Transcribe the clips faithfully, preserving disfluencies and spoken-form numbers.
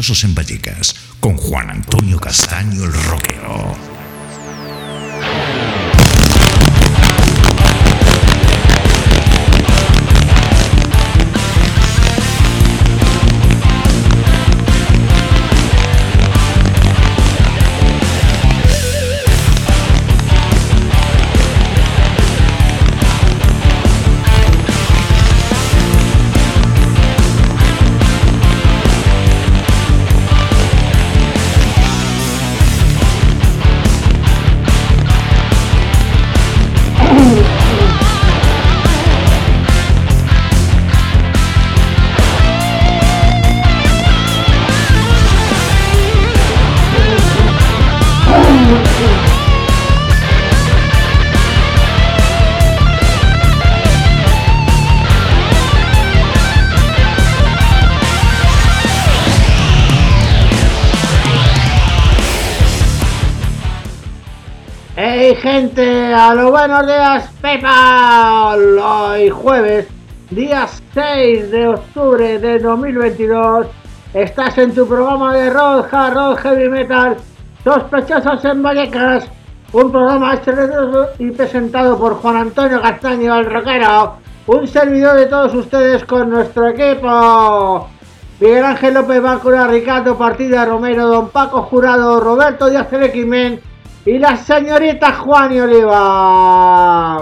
Sospechosos en Vallecas, con Juan Antonio Castaño el rockero. Hey gente, a los buenos días PayPal. Hoy jueves, día seis de octubre de dos mil veintidós, estás en tu programa de rock, hard rock, heavy metal, Sospechosos en Vallecas, un programa hecho y presentado por Juan Antonio Castaño el rockero, un servidor de todos ustedes con nuestro equipo: Miguel Ángel López Bácora, Ricardo Partida Romero, Don Paco Jurado, Roberto Díaz el X-Men y la señorita Juan y Oliva.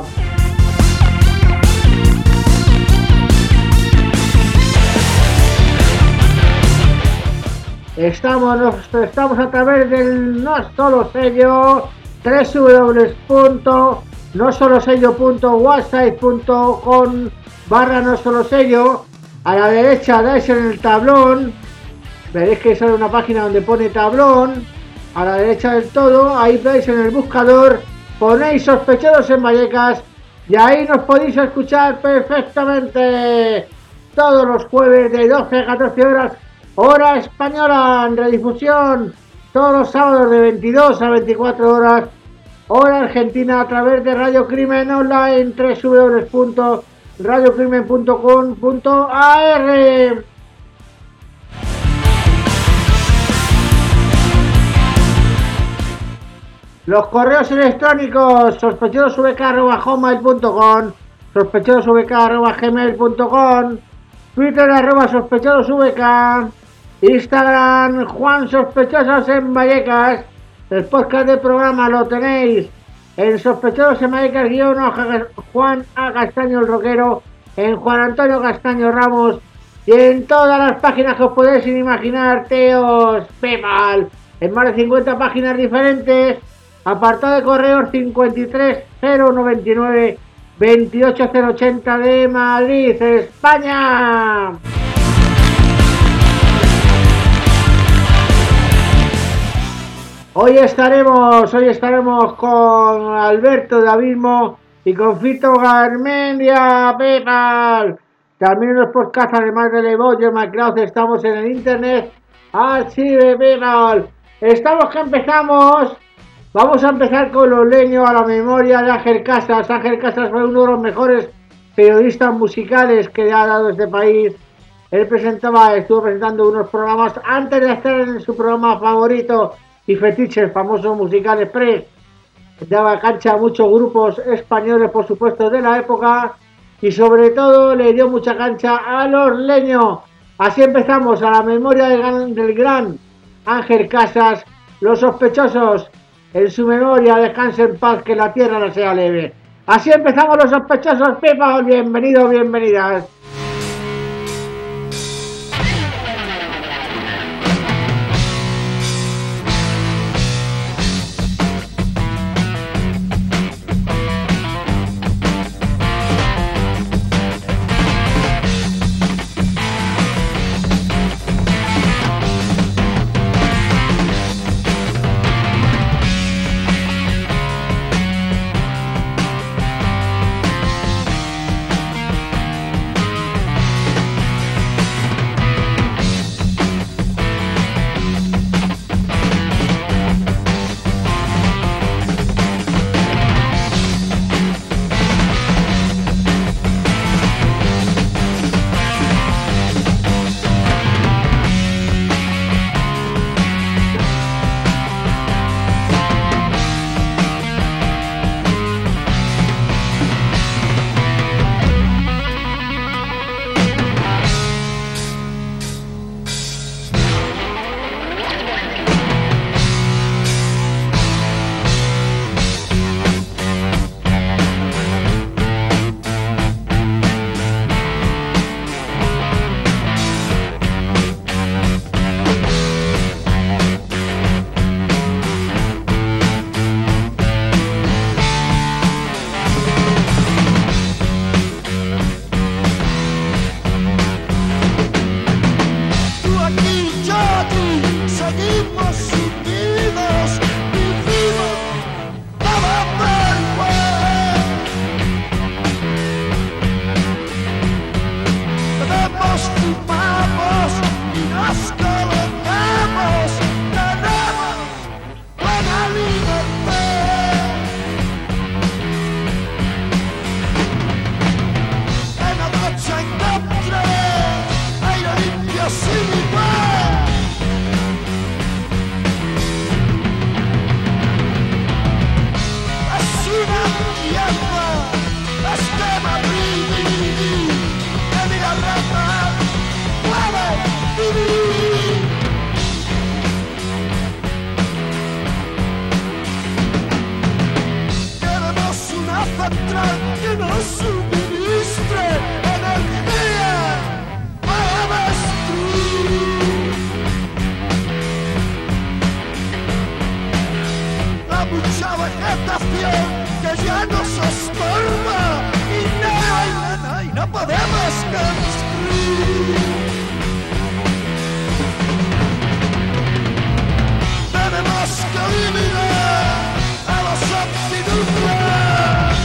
Estamos, estamos a través del No Solo Sello, doble u doble u doble u punto no solo sello punto website punto com barra No Solo Sello. A la derecha dais en el tablón, veréis que sale una página donde pone tablón. A la derecha del todo, ahí veis en el buscador, ponéis Sospechosos en Vallecas y ahí nos podéis escuchar perfectamente todos los jueves de doce a catorce horas, hora española, en redifusión todos los sábados de veintidós a veinticuatro horas, hora argentina, a través de Radio Crimen Online, doble u doble u doble u punto radio crimen punto com punto a r. Los correos electrónicos: sospechososvk arroba hotmail punto com, sospechososvk arroba gmail punto com, Twitter arroba sospechososvk, Instagram Juan Sospechosos en Vallecas. El podcast del programa lo tenéis en Sospechosos en Vallecas guión Juan A. Castaño el rockero, en Juan Antonio Castaño Ramos y en todas las páginas que os podéis imaginar, teos, PayPal, en más de cincuenta páginas diferentes. Apartado de correos cincuenta y tres cero noventa y nueve veintiocho cero ochenta de Madrid, España. Hoy estaremos, hoy estaremos con Alberto de Abismo y con Fito Garmendia, PayPal. También en los podcasts, además de Levoyo, MacLeod, estamos en el internet, archive PayPal. Estamos que empezamos. Vamos a empezar con los leños a la memoria de Ángel Casas. Ángel Casas fue uno de los mejores periodistas musicales que ha dado este país. Él presentaba, estuvo presentando unos programas antes de estar en su programa favorito y fetiche, el famoso Musical Express. Daba cancha a muchos grupos españoles, por supuesto, de la época, y sobre todo le dio mucha cancha a los leños. Así empezamos a la memoria del, del gran Ángel Casas, Los Sospechosos. En su memoria, descanse en paz, que la tierra no sea leve. Así empezamos Los Sospechosos, Pepa. Bienvenidos, bienvenidas. nos estorba y no, y no podemos construir. Tenemos que eliminar a los accidentes.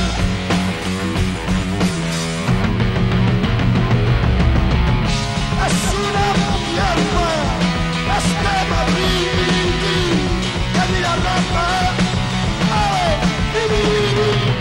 Es una mierda, este Madrid, que mira rata, ay, vivir.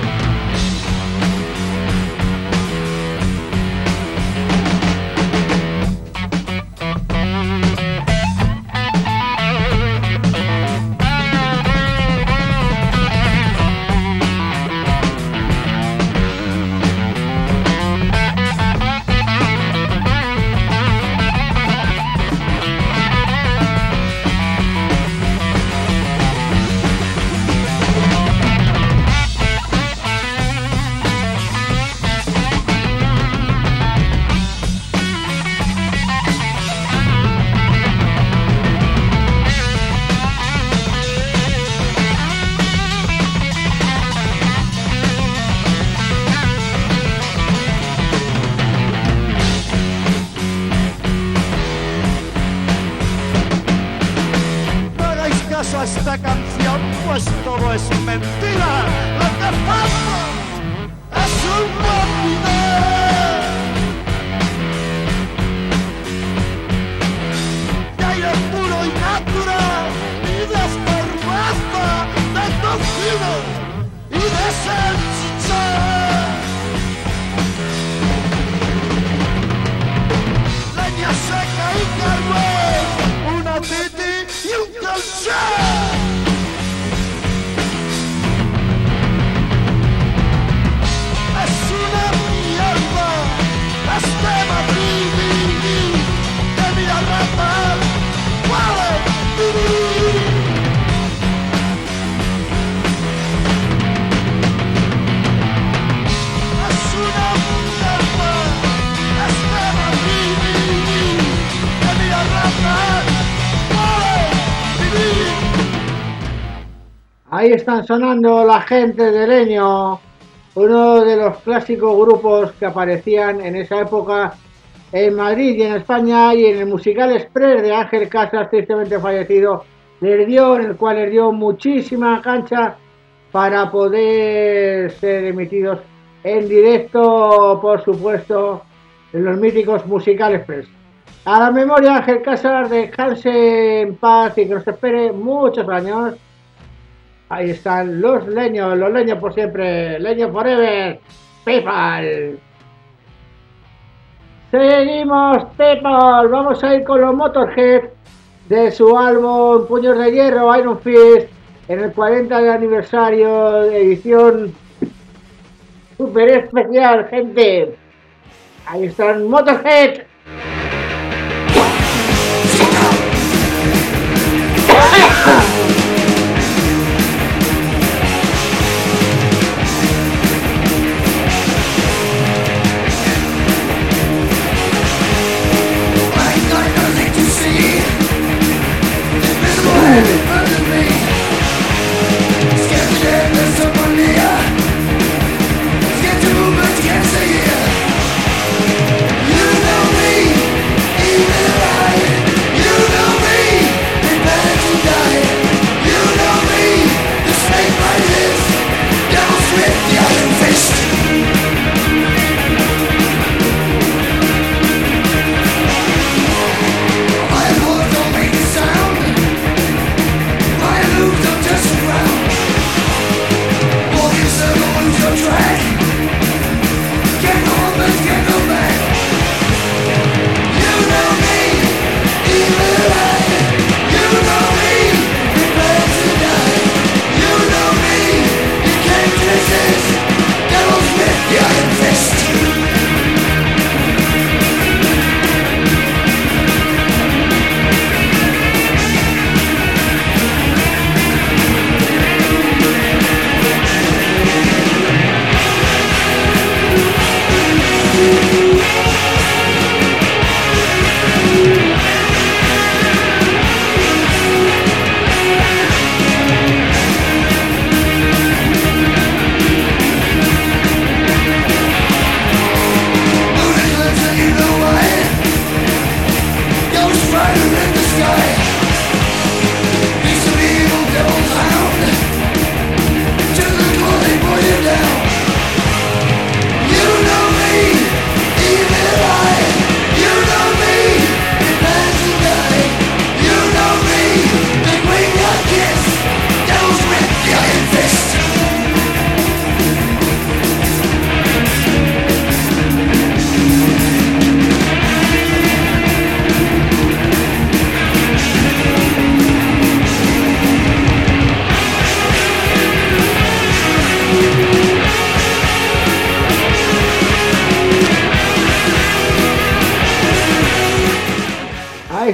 A esta canción, pues todo es mentira. Lo que pasa es un video de aire puro y natural, y de cerveza, de tocino y de salchicha. Leña seca y carbón, una titi y un colchón. Es una mierda, este Madrid, que mira rata, vale vivir. Es una mierda, este Madrid, que mira rata. Ahí están sonando La Gente de Leño, uno de los clásicos grupos que aparecían en esa época en Madrid y en España, y en el musical Express de Ángel Casas, tristemente fallecido, les dio, en el cual les dio muchísima cancha para poder ser emitidos en directo, por supuesto, en los míticos musical Express. A la memoria de Ángel Casas, descanse en paz y que nos espere muchos años. Ahí están los leños, los leños por siempre, leño forever, people. Seguimos, people, vamos a ir con los Motorhead de su álbum Puños de Hierro, Iron Fist, en el cuarenta de aniversario de edición super especial, gente. Ahí están Motorhead.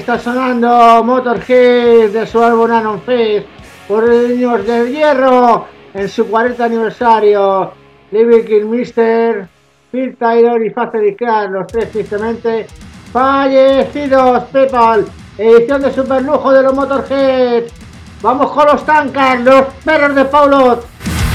está sonando Motorhead de su álbum Anon Face por Niños del Hierro en su cuarenta aniversario. Living King Mister, Phil Taylor y Factory Clan, los tres tristemente fallecidos. PayPal, edición de superlujo de los Motorhead. Vamos con los Tankard, los perros de Paulot.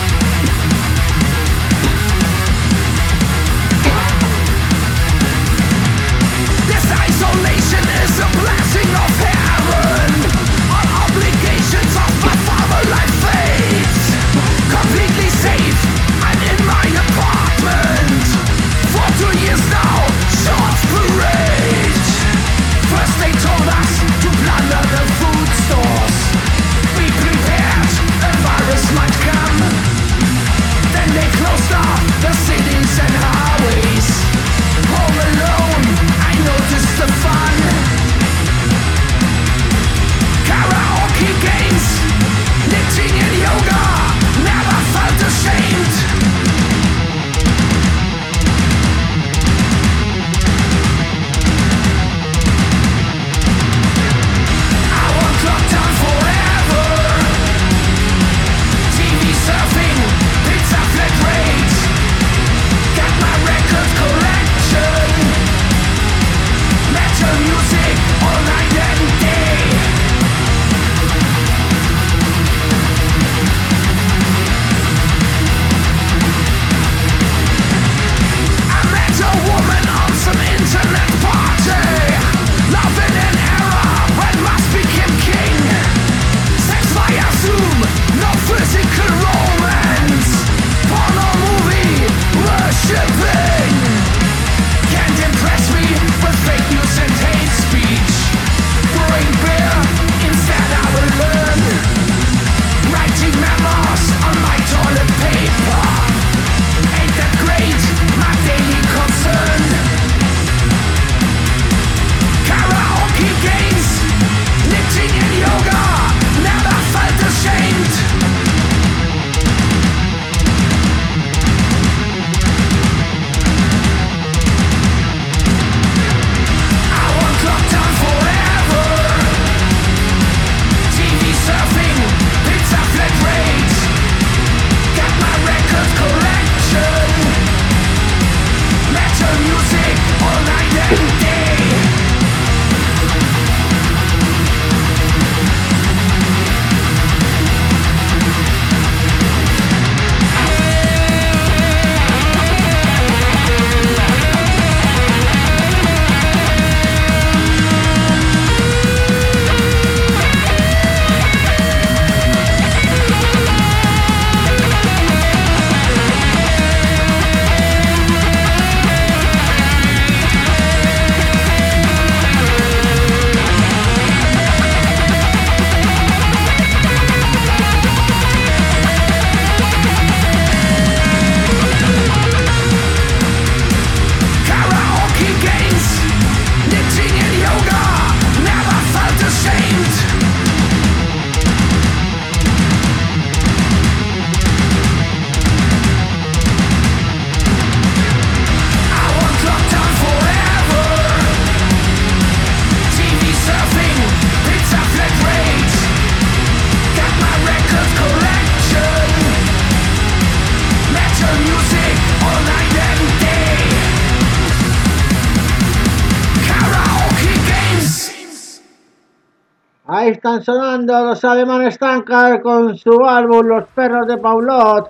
Ahí están sonando los alemanes Tankard con su álbum Los Perros de Paulot.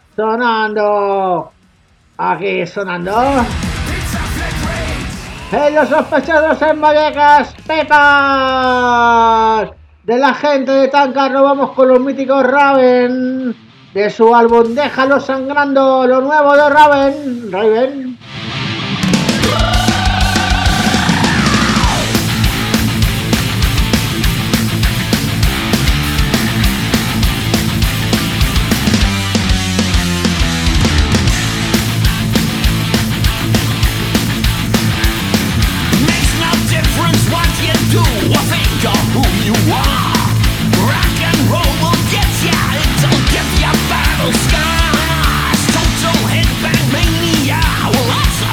Sonando. Aquí sonando. ¡Hey, los sospechosos en Vallecas! ¡Pepas! De la gente de Tankard nos vamos con los míticos Raven. De su álbum Déjalo Sangrando, lo nuevo de Raven. Raven. Battle scars, total headbang mania. Well, that's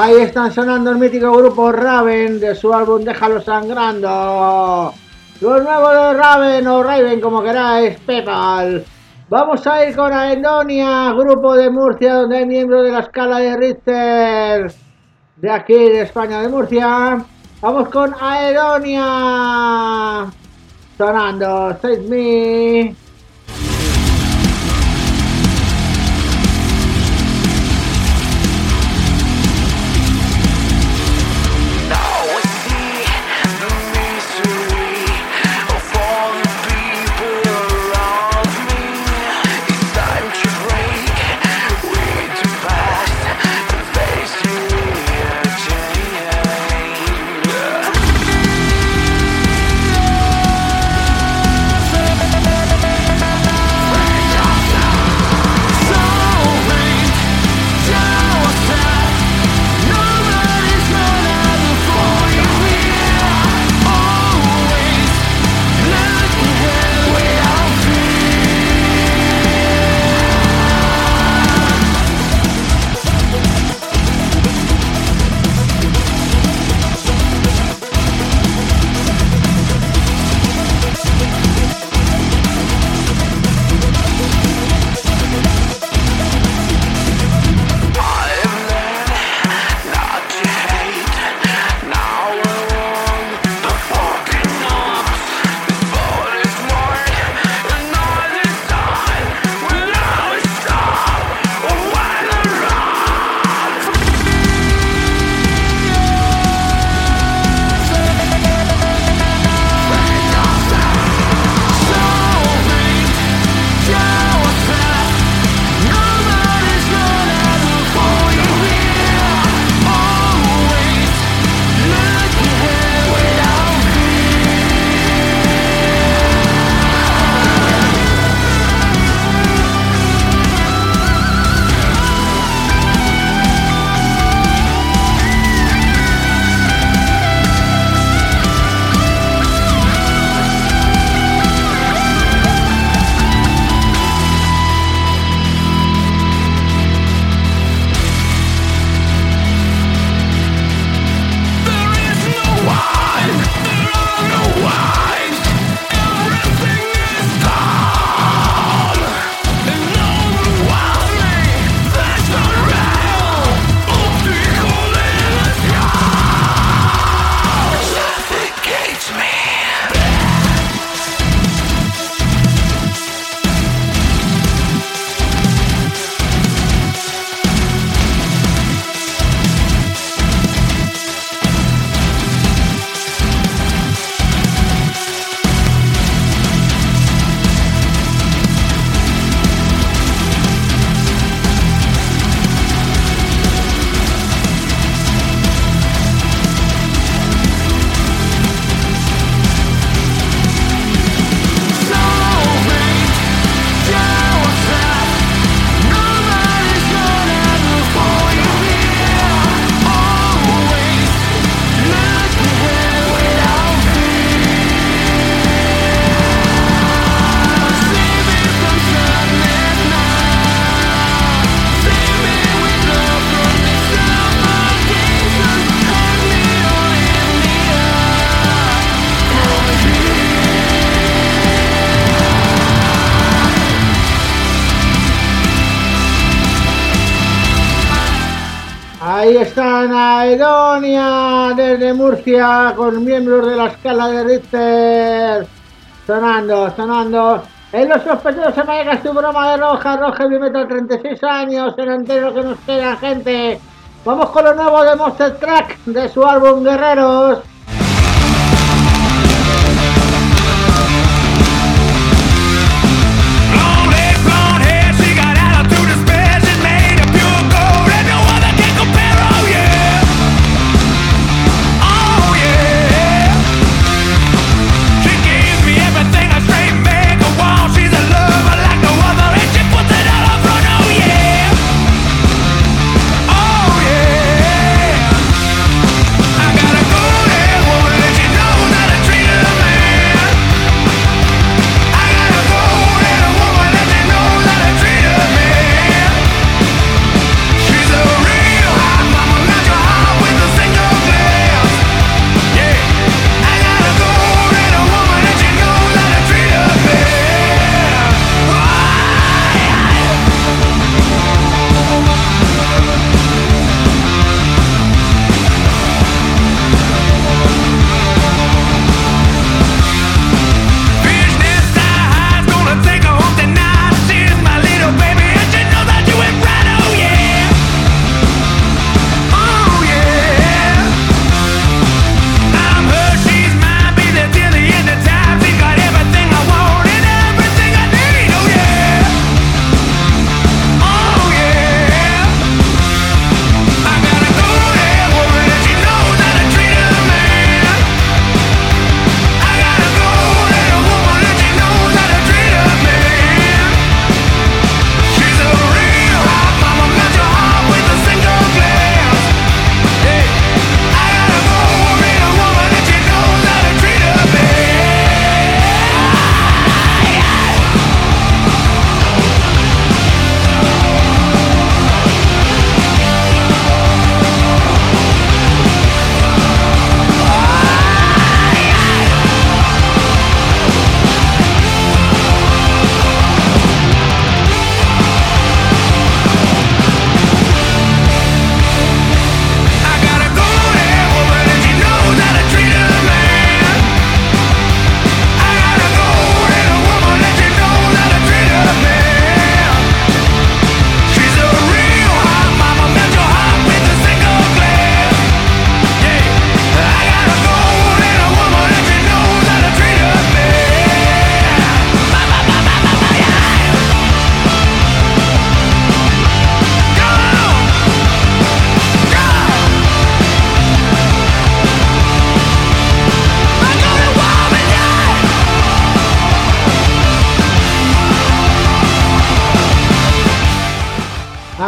Ahí están sonando el mítico grupo Raven de su álbum Déjalo Sangrando. Los nuevos de Raven o Raven, como queráis, Pepal. Vamos a ir con Aedonia, grupo de Murcia, donde hay miembros de la escala de Richter, de aquí, de España, de Murcia. Vamos con Aedonia, sonando Save Me. Ahí están Aedonia desde Murcia con miembros de la escala de Richter. Sonando, sonando. En los sospechosos se me tu broma de roja, roja y metal treinta y seis años, en entero que nos queda, gente. Vamos con lo nuevo de Monster Truck de su álbum Guerreros. I gotta go there.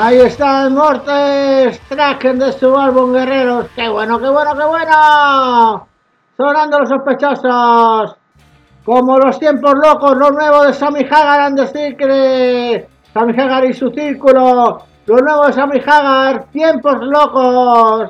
Ahí está el Mortes Tracker de su álbum Guerreros. ¡Qué bueno, qué bueno, qué bueno! Sonando Los Sospechosos. Como Los Tiempos Locos, lo nuevo de Sammy Hagar and the Secret. Sammy Hagar y su círculo. Lo nuevo de Sammy Hagar, Tiempos Locos.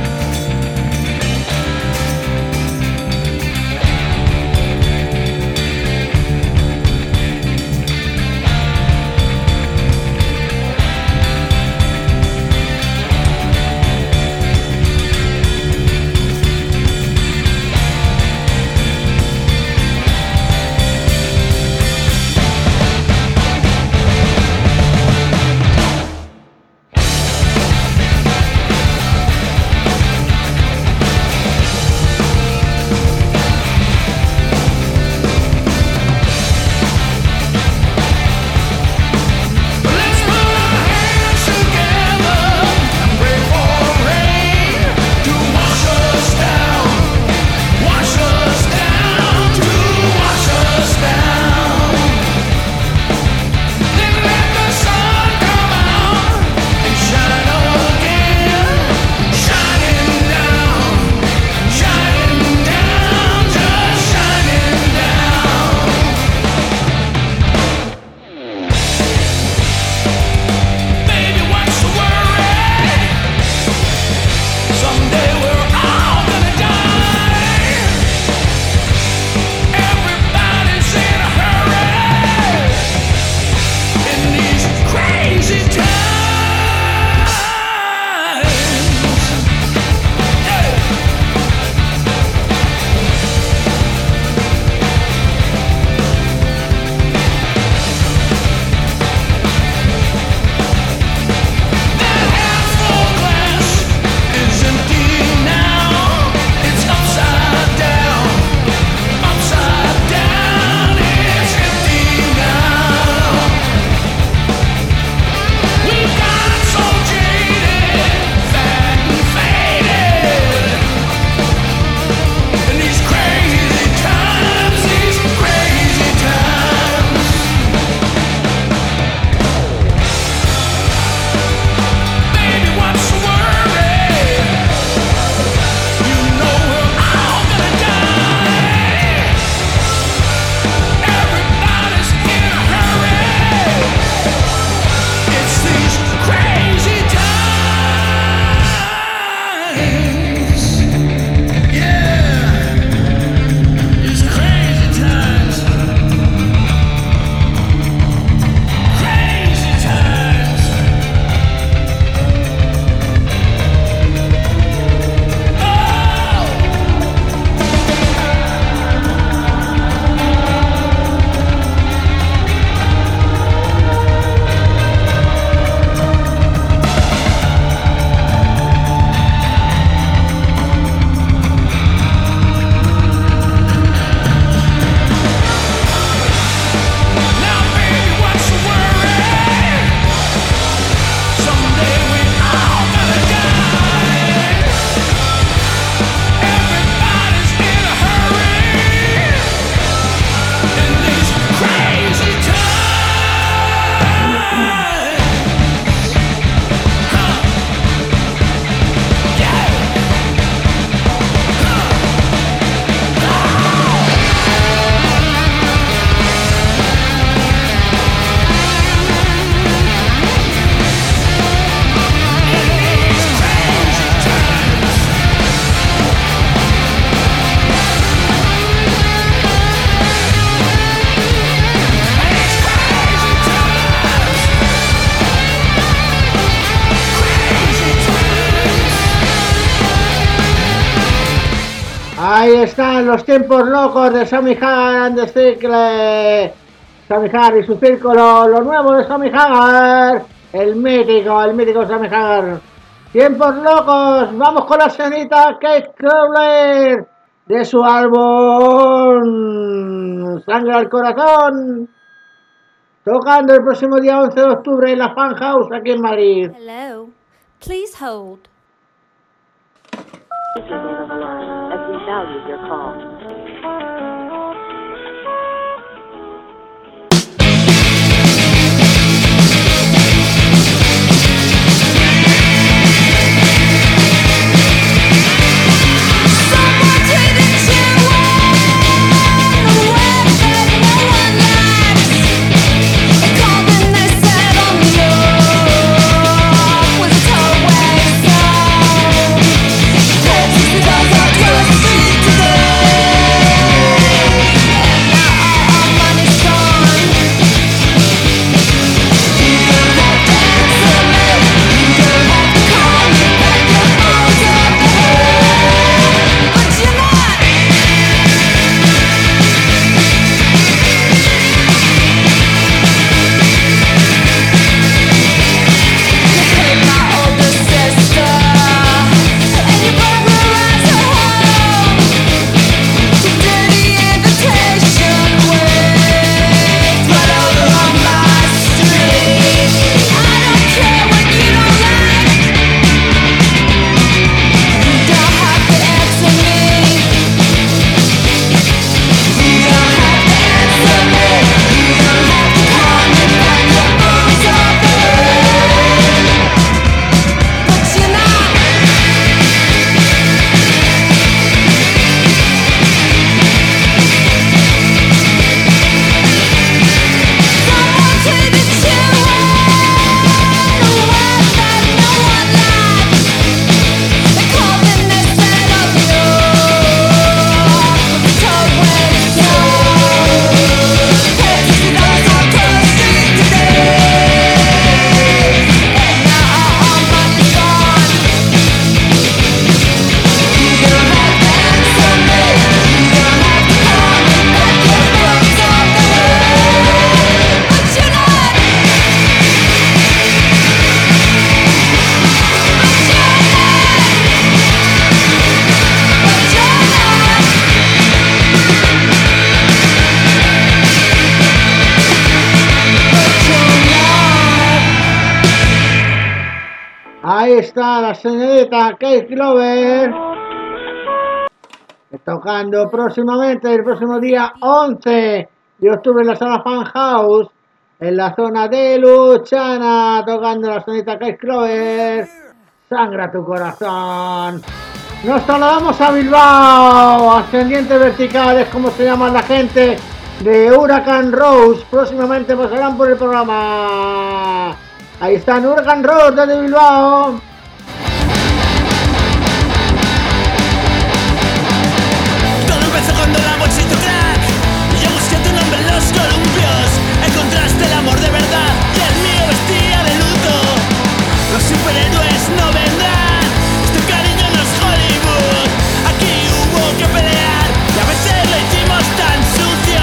Ahí están Los Tiempos Locos de Sammy Hagar and the Secret. Sammy Hagar y su círculo, lo nuevo de Sammy Hagar. El mítico, el mítico Sammy Hagar. Tiempos Locos, vamos con la señorita Kate Crowley de su álbum Sangre al Corazón. Tocando el próximo día once de octubre en la Fan House aquí en Madrid. Hello, please hold. Please remain on the line as we value your call. está la señorita Kate Clover tocando próximamente el próximo día once de octubre en la sala Fan House en la zona de Luchana, tocando la señorita Kate Clover, Sangra tu corazón. Nos trasladamos a Bilbao, Ascendiente Vertical, es como se llama la gente de Huracán Rose, próximamente pasarán por el programa. Ahí están Huracán Rose desde Bilbao. Todo empezó cuando la bolsa hizo crack y yo busqué tu nombre en los columpios. Encontraste el amor de verdad y el mío vestía de luto. Los superhéroes no vendrán, este cariño no es Hollywood. Aquí hubo que pelear y a veces lo hicimos tan sucio.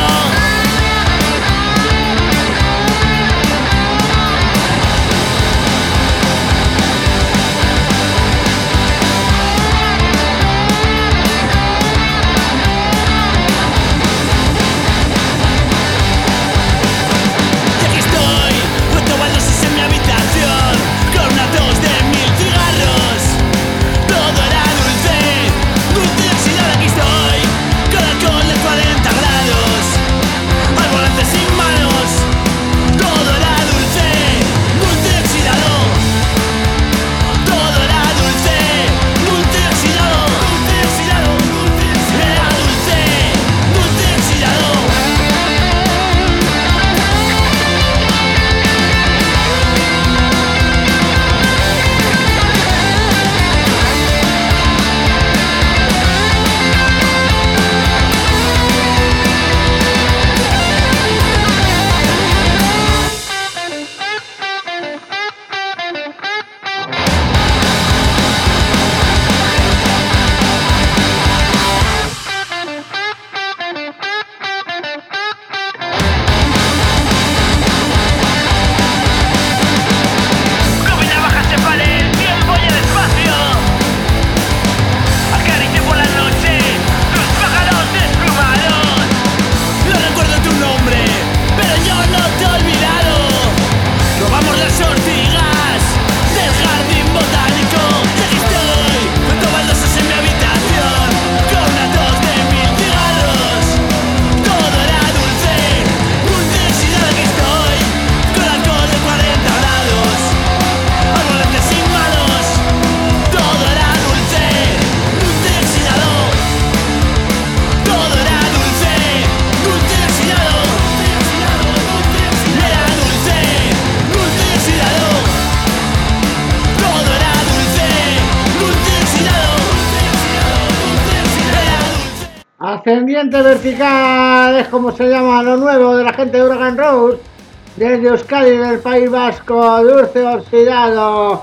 Ascendiente Vertical es como se llama lo nuevo de la gente de Huracán Rose desde Euskadi, del País Vasco, Dulce Oxidado,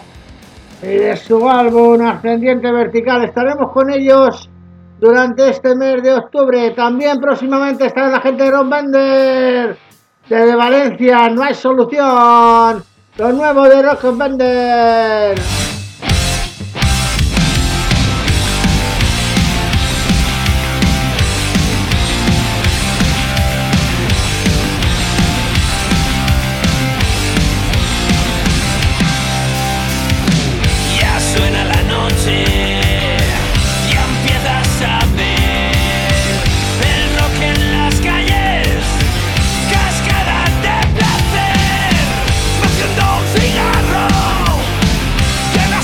y de su álbum Ascendiente Vertical. Estaremos con ellos durante este mes de octubre. También próximamente estará la gente de Ron Bender desde Valencia, No hay solución, lo nuevo de Rock Bender. Cigarro que no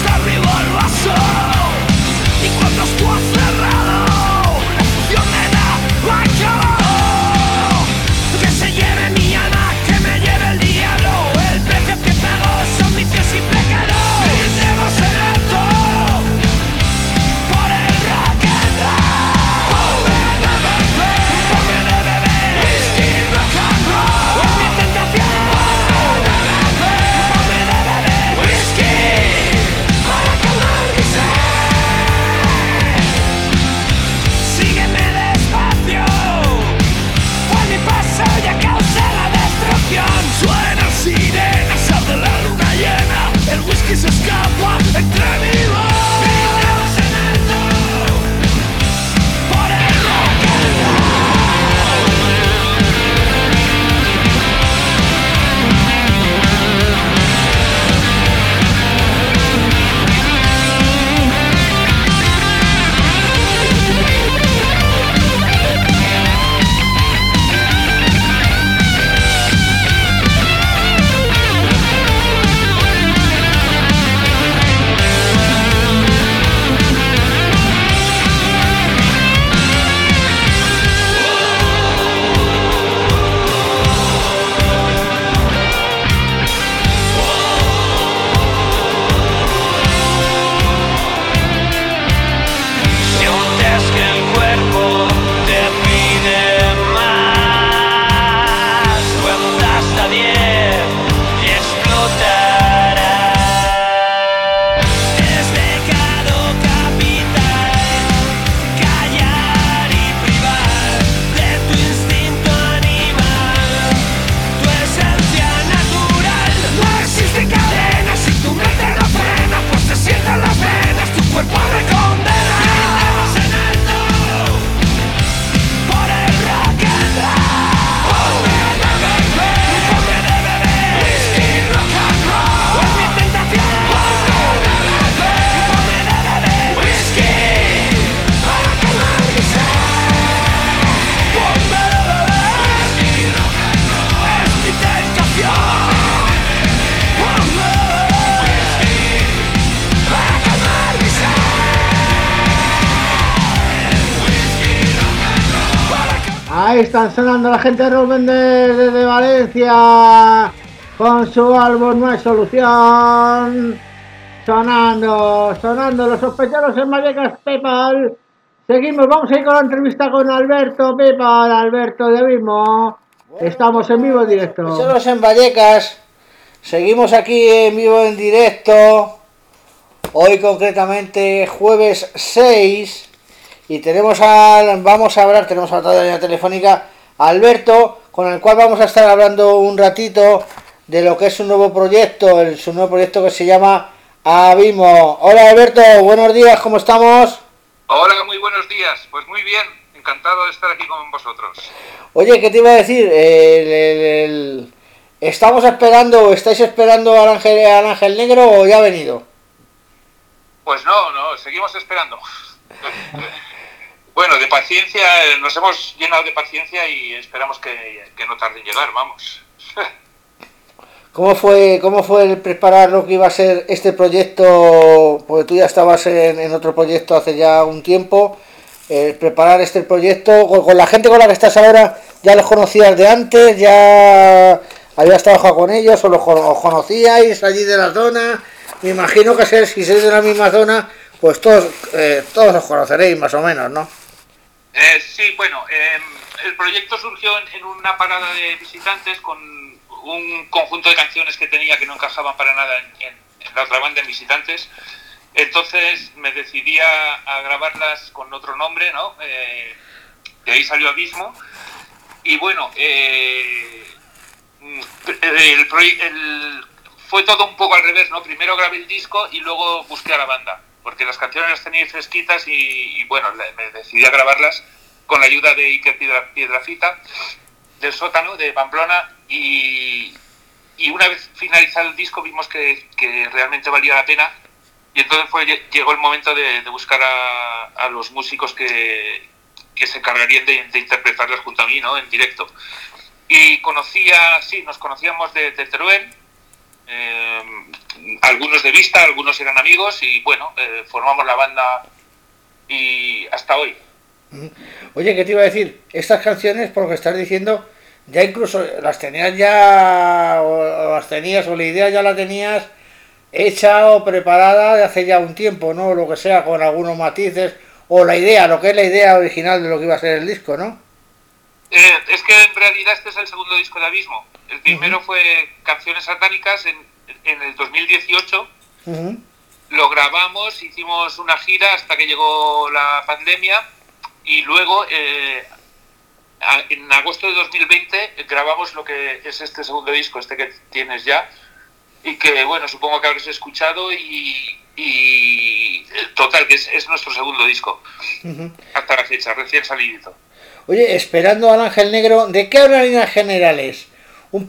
Ahí están sonando la gente de Rubén desde de Valencia con su álbum No hay solución. Sonando, sonando los sospechosos en Vallecas, PayPal. Seguimos, vamos a ir con la entrevista con Alberto, PayPal, Alberto de Abismo. Bueno, estamos en vivo en directo. Sospechosos en Vallecas. Seguimos aquí en vivo en directo. Hoy concretamente jueves seis. Y tenemos al, vamos a hablar, tenemos a la línea telefónica a Alberto, con el cual vamos a estar hablando un ratito de lo que es su nuevo proyecto, el, su nuevo proyecto que se llama Abismo. Hola Alberto, buenos días, ¿cómo estamos? Hola, muy buenos días, pues muy bien, encantado de estar aquí con vosotros. Oye, ¿qué te iba a decir? El, el, el, ¿Estamos esperando, estáis esperando al ángel, al ángel negro o ya ha venido? Pues no, no, seguimos esperando. Bueno, de paciencia, nos hemos llenado de paciencia y esperamos que, que no tarde en llegar, vamos. ¿Cómo fue, cómo fue el preparar lo que iba a ser este proyecto? Porque tú ya estabas en, en otro proyecto hace ya un tiempo. El preparar este proyecto, con, con la gente con la que estás ahora, ¿ya los conocías de antes? ¿Ya habías trabajado con ellos o los, os conocíais allí de la zona? Me imagino que si sois de la misma zona, pues todos, eh, todos os conoceréis más o menos, ¿no? Eh, sí, bueno, eh, el proyecto surgió en, en una parada de visitantes con un conjunto de canciones que tenía que no encajaban para nada en, en, en la otra banda, en Visitantes. Entonces me decidí a, a grabarlas con otro nombre, ¿no? Eh, de ahí salió Abismo. Y bueno, eh, el, el, fue todo un poco al revés, ¿no? Primero grabé el disco y luego busqué a la banda, porque las canciones las tenía fresquitas y, y bueno, me decidí a grabarlas con la ayuda de Iker Piedra, Piedrafita, del Sótano, de Pamplona, y, y una vez finalizado el disco vimos que, que realmente valía la pena, y entonces fue, llegó el momento de, de buscar a, a los músicos que, que se encargarían de, de interpretarlas junto a mí, ¿no? En directo. Y conocía, sí, nos conocíamos de, de Teruel, eh, algunos de vista, algunos eran amigos, y bueno, eh, formamos la banda y hasta hoy. Oye, ¿qué te iba a decir? Estas canciones, por lo que estás diciendo, ya incluso las tenías ya, o las tenías, o la idea ya la tenías hecha o preparada de hace ya un tiempo, ¿no? Lo que sea, con algunos matices, o la idea, lo que es la idea original de lo que iba a ser el disco, ¿no? Eh, es que en realidad este es el segundo disco de Abismo. El primero uh-huh. fue Canciones Satánicas en, en el dos mil dieciocho. Uh-huh. Lo grabamos, hicimos una gira hasta que llegó la pandemia. Y luego, eh, en agosto de dos mil veinte, grabamos lo que es este segundo disco, este que tienes ya, y que, bueno, supongo que habrás escuchado, y, y total, que es, es nuestro segundo disco, uh-huh. hasta la fecha, recién salidito. Oye, esperando al Ángel Negro, ¿de qué hablan en líneas generales? Un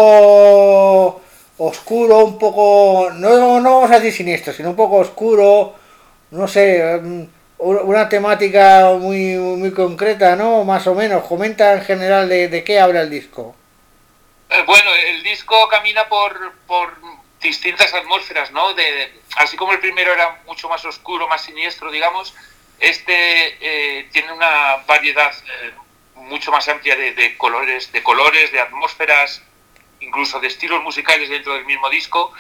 poco oscuro, un poco, no, no vamos a decir siniestro, sino un poco oscuro, no sé... una temática muy muy concreta, ¿no? Más o menos. Comenta en general de, de qué habla el disco. Eh, bueno, el disco camina por, por distintas atmósferas, ¿no? De, de, así como el primero era mucho más oscuro, más siniestro, digamos, este eh, tiene una variedad eh, mucho más amplia de, de colores, de colores, de atmósferas, incluso de estilos musicales dentro del mismo disco.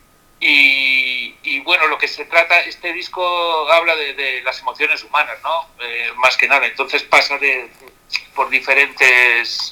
Y, y bueno, lo que se trata, este disco habla de, de las emociones humanas, ¿no? Eh, más que nada, entonces pasa de por diferentes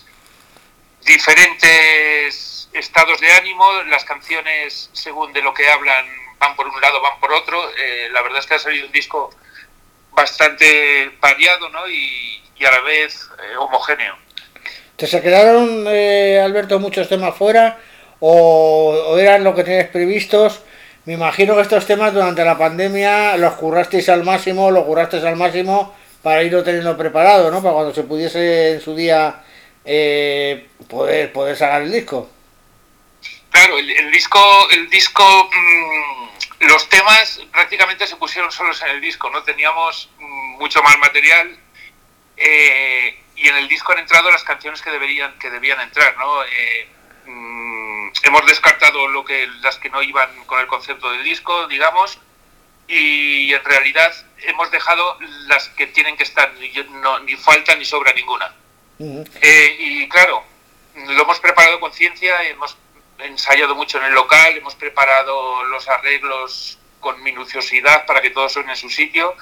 diferentes estados de ánimo, las canciones según de lo que hablan van por un lado, van por otro. Eh, la verdad es que ha salido un disco bastante variado, ¿no? Y, y a la vez eh, homogéneo. ¿Te se quedaron, eh, Alberto, muchos temas fuera? O, o eran lo que tenéis previstos? Me imagino que estos temas durante la pandemia los currasteis al máximo, los currasteis al máximo para irlo teniendo preparado, ¿no? Para cuando se pudiese en su día eh, poder poder sacar el disco. Claro, el, el disco, el disco, mmm, los temas prácticamente se pusieron solos en el disco, no teníamos mmm, mucho más material, eh, y en el disco han entrado las canciones que deberían que debían entrar, ¿no? Eh, mmm, hemos descartado lo que las que no iban con el concepto del disco, digamos, y en realidad hemos dejado las que tienen que estar, ni, no, ni falta ni sobra ninguna. Uh-huh. Eh, y claro, lo hemos preparado con ciencia, hemos ensayado mucho en el local, hemos preparado los arreglos con minuciosidad para que todo suene en su sitio,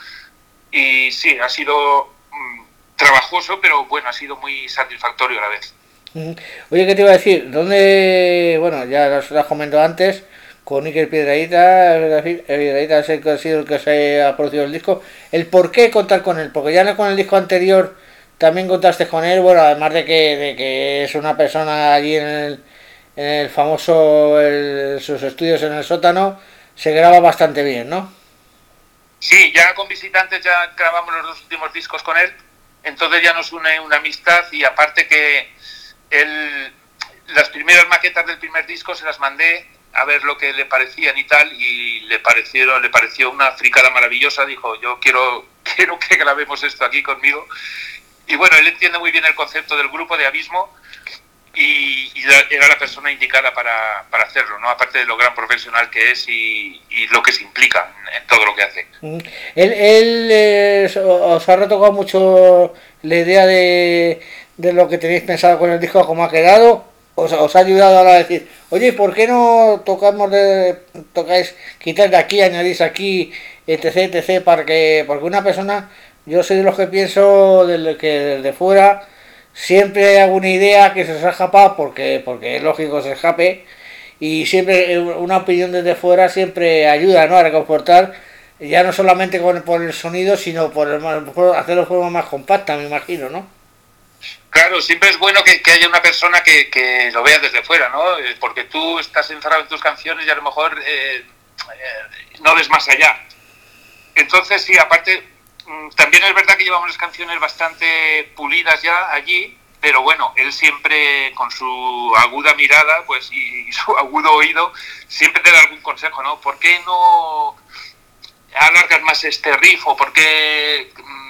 y sí, ha sido mmm, trabajoso, pero bueno, ha sido muy satisfactorio a la vez. Uh-huh. Oye, ¿qué te iba a decir? ¿Dónde, bueno, ya lo has comentado antes, con Iker Piedrahita, Piedrahita es el que ha sido el que se ha producido el disco, el por qué contar con él? Porque ya con el disco anterior también contaste con él, bueno, además de que, de que es una persona allí en el, en el famoso, el, sus estudios en el sótano, se graba bastante bien, ¿no? Sí, ya con Visitantes ya grabamos los dos últimos discos con él, entonces ya nos une una amistad, y aparte que él, las primeras maquetas del primer disco se las mandé a ver lo que le parecían y tal, y le parecieron, le pareció una fricada maravillosa. Dijo, yo quiero, quiero que grabemos esto aquí conmigo. Y bueno, él entiende muy bien el concepto del grupo de Abismo, y, y era la persona indicada para, para hacerlo, ¿no? Aparte de lo gran profesional que es y, y lo que se implica en, en todo lo que hace. Él, él eh, os ha retocado mucho la idea de, de lo que tenéis pensado con el disco, cómo ha quedado. Os, os ha ayudado ahora a decir, oye, ¿por qué no tocamos de, tocáis, quitar de aquí, añadís aquí, etc, etc, para que, porque una persona, yo soy de los que pienso de que desde fuera siempre hay alguna idea que se os ha escapado, porque, porque es lógico que se escape, y siempre una opinión desde fuera siempre ayuda, ¿no?, a reconfortar, ya no solamente con, por el sonido, sino por, el, por hacerlo de forma más compacta, me imagino, ¿no? Claro, siempre es bueno que, que haya una persona que, que lo vea desde fuera, ¿no? Porque tú estás encerrado en tus canciones y a lo mejor eh, eh, no ves más allá. Entonces, sí, aparte, también es verdad que llevamos las canciones bastante pulidas ya allí, pero bueno, él siempre con su aguda mirada, pues, y, y su agudo oído, siempre te da algún consejo, ¿no? ¿Por qué no alargas más este riff? ¿O por qué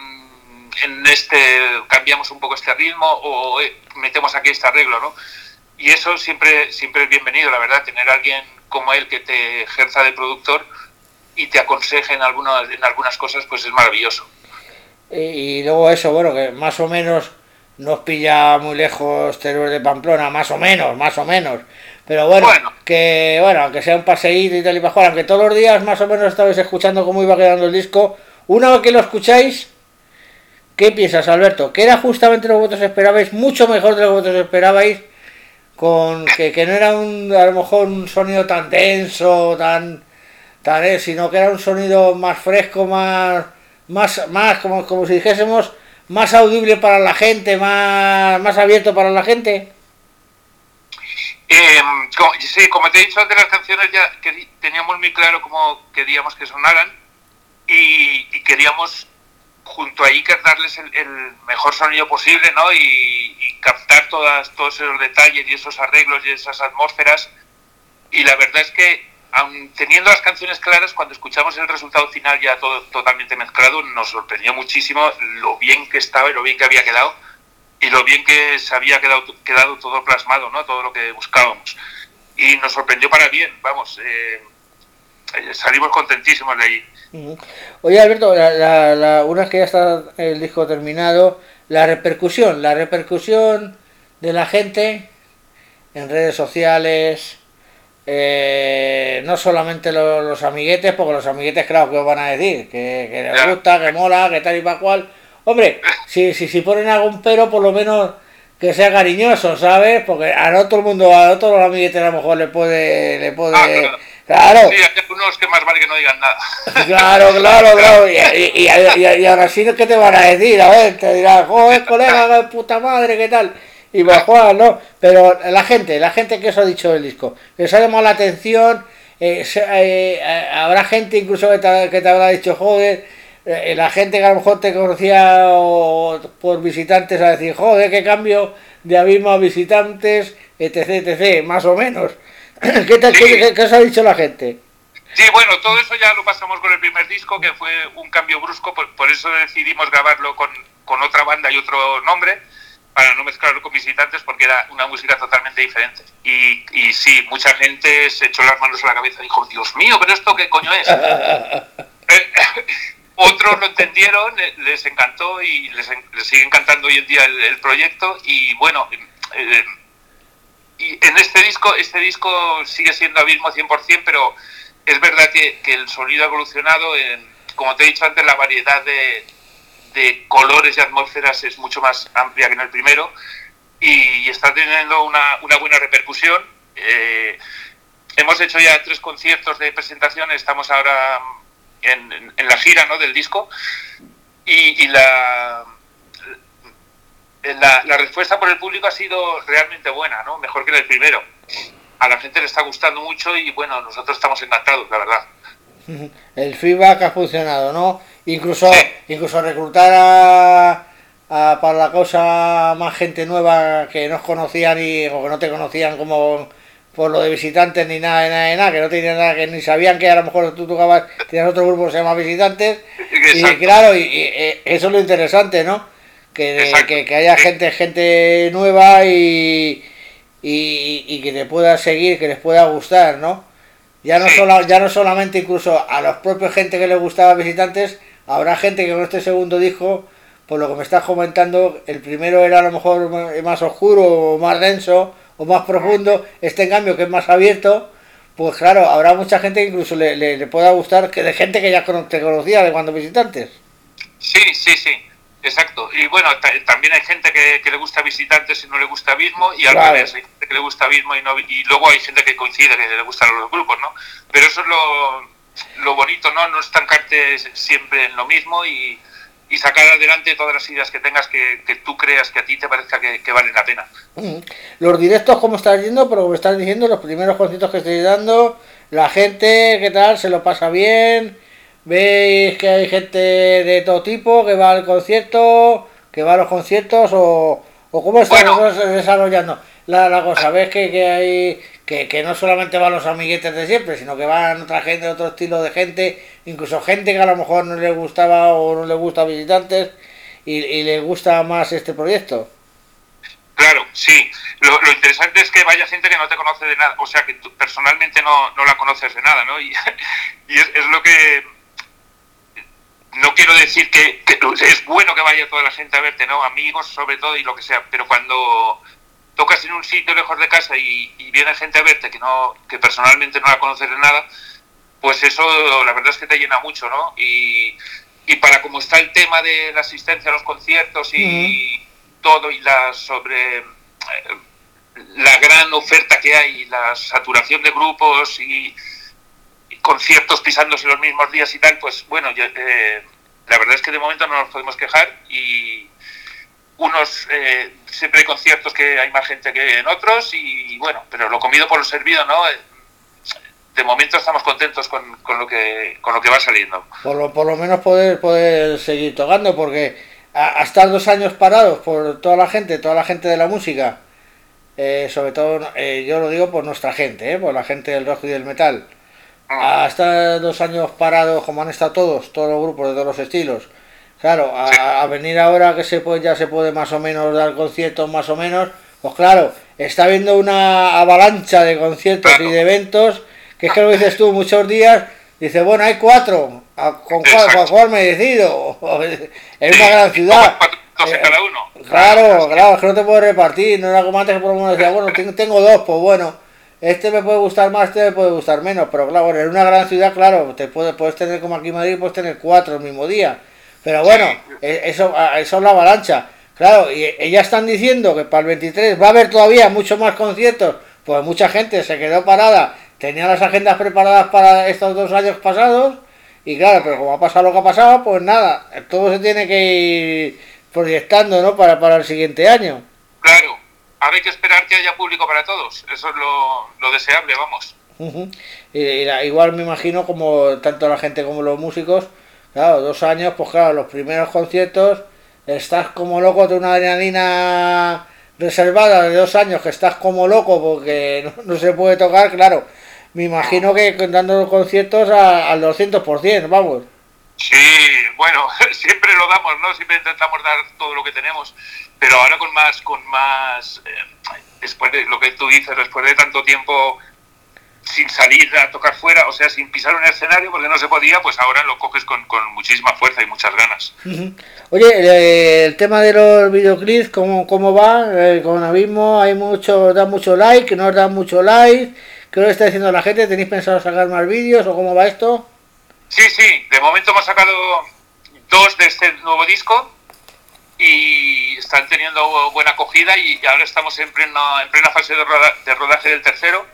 en este cambiamos un poco este ritmo, o metemos aquí este arreglo, ¿no? Y eso siempre siempre es bienvenido, la verdad, tener a alguien como él que te ejerza de productor y te aconseje en algunas en algunas cosas, pues es maravilloso. Y luego eso, bueno, que más o menos nos pilla muy lejos Teruel de Pamplona, más o menos, más o menos, pero bueno, bueno, que bueno, aunque sea un paseíto y tal y pascual, aunque todos los días más o menos estabais escuchando cómo iba quedando el disco, una vez que lo escucháis, ¿qué piensas, Alberto? ¿Que era justamente lo que vosotros esperabais, mucho mejor de lo que vosotros esperabais, con que, que no era un, a lo mejor un sonido tan denso, tan, tan eh, sino que era un sonido más fresco, más, más, más como, como si dijésemos, más audible para la gente, más, más abierto para la gente? Eh, como, sí, como te he dicho antes, las canciones ya que teníamos muy claro cómo queríamos que sonaran, y, y queríamos junto a Iker darles el, el mejor sonido posible, ¿no? Y, y captar todas, todos esos detalles y esos arreglos y esas atmósferas. Y la verdad es que, aun teniendo las canciones claras, cuando escuchamos el resultado final ya todo totalmente mezclado, nos sorprendió muchísimo lo bien que estaba y lo bien que había quedado, y lo bien que se había quedado, quedado todo plasmado, ¿no? Todo lo que buscábamos. Y nos sorprendió para bien, vamos, eh, salimos contentísimos de ahí. Oye, Alberto, la, la, la, una vez que ya está el disco terminado, la repercusión, la repercusión de la gente en redes sociales, eh, no solamente los, los amiguetes, porque los amiguetes, claro, que os van a decir, que, que les gusta, que mola, que tal y para cual. Hombre, si, si, si ponen algún pero, por lo menos que sea cariñoso, ¿sabes? Porque a no todo el mundo, a no todos los amiguetes a lo mejor le puede, le puede... Ah, claro. Claro. Sí, hay algunos que más vale que no digan nada. Claro, claro, claro. Y, y, y, y, y ahora sí, ¿qué te van a decir? A ver, te dirán, joder, colega, de puta madre, ¿qué tal? Y va a jugar, ¿no? Pero la gente, la gente que os ha dicho del disco, que os ha llamado la atención, eh, eh, habrá gente incluso que te, que te habrá dicho, joder, eh, la gente que a lo mejor te conocía o, por Visitantes a decir, joder, qué cambio de Abismo a Visitantes, etc, etc, más o menos. ¿Qué, tal, sí. ¿qué, ¿Qué os ha dicho la gente? Sí, bueno, todo eso ya lo pasamos con el primer disco, que fue un cambio brusco, por, por eso decidimos grabarlo con, con otra banda y otro nombre, para no mezclarlo con Visitantes, porque era una música totalmente diferente. Y, y sí, mucha gente se echó las manos a la cabeza y dijo, Dios mío, ¿pero esto qué coño es? Otros lo entendieron, les encantó y les, les sigue encantando hoy en día el, el proyecto. Y bueno, eh, y en este disco, este disco sigue siendo Abismo cien por ciento, pero es verdad que, que el sonido ha evolucionado. En, como te he dicho antes, la variedad de, de colores y atmósferas es mucho más amplia que en el primero y, y está teniendo una, una buena repercusión. Eh, hemos hecho ya tres conciertos de presentación, estamos ahora en, en, en la gira, ¿no?, del disco y, y la, la, la respuesta por el público ha sido realmente buena, ¿no?, mejor que en el primero. A la gente le está gustando mucho y bueno, nosotros estamos encantados, la verdad. El feedback ha funcionado, ¿no? Incluso, Sí. incluso reclutar a, a, para la causa más gente nueva que no os conocían y, o que no te conocían como por lo de visitantes ni nada, nada, de nada, que no tenían nada, que ni sabían que a lo mejor tú tocabas, tenías otro grupo que se llama Visitantes. Exacto. Y claro, y, y eso es lo interesante, ¿no? Que, que, que haya gente, gente nueva y, y, y que te pueda seguir, que les pueda gustar, ¿no? Ya no, Sí. solo, ya no solamente incluso a los propios gente que les gustaba Visitantes, habrá gente que con este segundo disco, por lo que me estás comentando, el primero era a lo mejor más oscuro o más denso o más profundo, este en cambio que es más abierto, pues claro, habrá mucha gente que incluso le, le, le pueda gustar, que de gente que ya te conocía de cuando Visitantes. Sí, sí, sí, exacto. Y bueno, también hay gente que, que le gusta Visitantes y no le gusta Abismo, y al Claro. revés, hay gente que le gusta Abismo y, no, y luego hay gente que coincide, que le gustan los grupos, ¿no? Pero eso es lo, lo bonito, ¿no? No estancarte siempre en lo mismo y, y sacar adelante todas las ideas que tengas que, que tú creas que a ti te parezca que, que valen la pena. Los directos, ¿cómo estás yendo? Pero como estás diciendo, los primeros conciertos que estáis dando, la gente, ¿qué tal? ¿Se lo pasa bien? ¿Veis que hay gente de todo tipo que va al concierto, que va a los conciertos o, o cómo está Bueno. desarrollando la, la cosa? ¿Ves que, que hay que, que no solamente van los amiguetes de siempre, sino que van otra gente, otro estilo de gente, incluso gente que a lo mejor no le gustaba o no le gusta Visitantes y, y les gusta más este proyecto? Claro, sí. Lo, lo interesante es que vaya gente que no te conoce de nada, o sea, que tú personalmente no, no la conoces de nada, ¿no? Y, y es, es lo que... No quiero decir que, que es bueno que vaya toda la gente a verte, ¿no? Amigos sobre todo y lo que sea, pero cuando tocas en un sitio lejos de casa y, y viene gente a verte que no que personalmente no la conoces de nada, pues eso la verdad es que te llena mucho, ¿no? Y, y para como está el tema de la asistencia a los conciertos y uh-huh. todo y la sobre eh, la gran oferta que hay, la saturación de grupos y conciertos pisándose los mismos días y tal, pues bueno, yo, eh, la verdad es que de momento no nos podemos quejar y unos eh, siempre hay conciertos que hay más gente que en otros y bueno, pero lo comido por lo servido, ¿no? De momento estamos contentos con, con lo que con lo que va saliendo. Por lo, por lo menos poder poder seguir tocando, porque a, a estar dos años parados por toda la gente, toda la gente de la música, eh, sobre todo eh, yo lo digo por nuestra gente, eh, por la gente del rock y del metal. Hasta dos años parados como han estado todos, todos los grupos de todos los estilos. Claro, a, a venir ahora que se puede, ya se puede más o menos dar conciertos más o menos, pues claro, está habiendo una avalancha de conciertos y de eventos, que es que lo dices tú muchos días, dices, bueno, hay cuatro, ¿con cuál, con cuál me decido? Es una gran ciudad. Eh, cada uno. Claro, claro, es que no te puedes repartir, no era como antes que por lo menos decía, bueno, tengo, tengo dos, pues bueno. Este me puede gustar más, este me puede gustar menos, pero claro, en una gran ciudad, claro, te puedes, puedes tener como aquí en Madrid, puedes tener cuatro el mismo día. Pero bueno, eso, eso es la avalancha. Claro, y ellas están diciendo que para el veintitrés va a haber todavía muchos más conciertos, pues mucha gente se quedó parada, tenía las agendas preparadas para estos dos años pasados, y claro, pero como ha pasado lo que ha pasado, pues nada, todo se tiene que ir proyectando, ¿no? Para, para el siguiente año. Claro. Ahora hay que esperar que haya público para todos. Eso es lo, lo deseable, vamos. Uh-huh. y, y la, igual me imagino como tanto la gente como los músicos, claro, dos años, pues claro, los primeros conciertos, estás como loco de una adrenalina reservada de dos años, que estás como loco porque no, no se puede tocar, claro. Me imagino que dando conciertos a, al doscientos por ciento, vamos. Sí, bueno, siempre lo damos, ¿no? Siempre intentamos dar todo lo que tenemos, pero ahora con más, con más, eh, después de lo que tú dices, después de tanto tiempo sin salir a tocar fuera, o sea, sin pisar un escenario porque no se podía, pues ahora lo coges con, con muchísima fuerza y muchas ganas. Uh-huh. Oye, eh, el tema de los videoclips, ¿cómo, cómo va? Eh, con Abismo hay mucho, da mucho like, no da mucho like. ¿Qué lo está diciendo la gente? ¿Tenéis pensado sacar más vídeos o cómo va esto? Sí, sí, de momento hemos sacado dos de este nuevo disco y están teniendo buena acogida y ahora estamos en plena, en plena fase de, roda, de rodaje del tercero.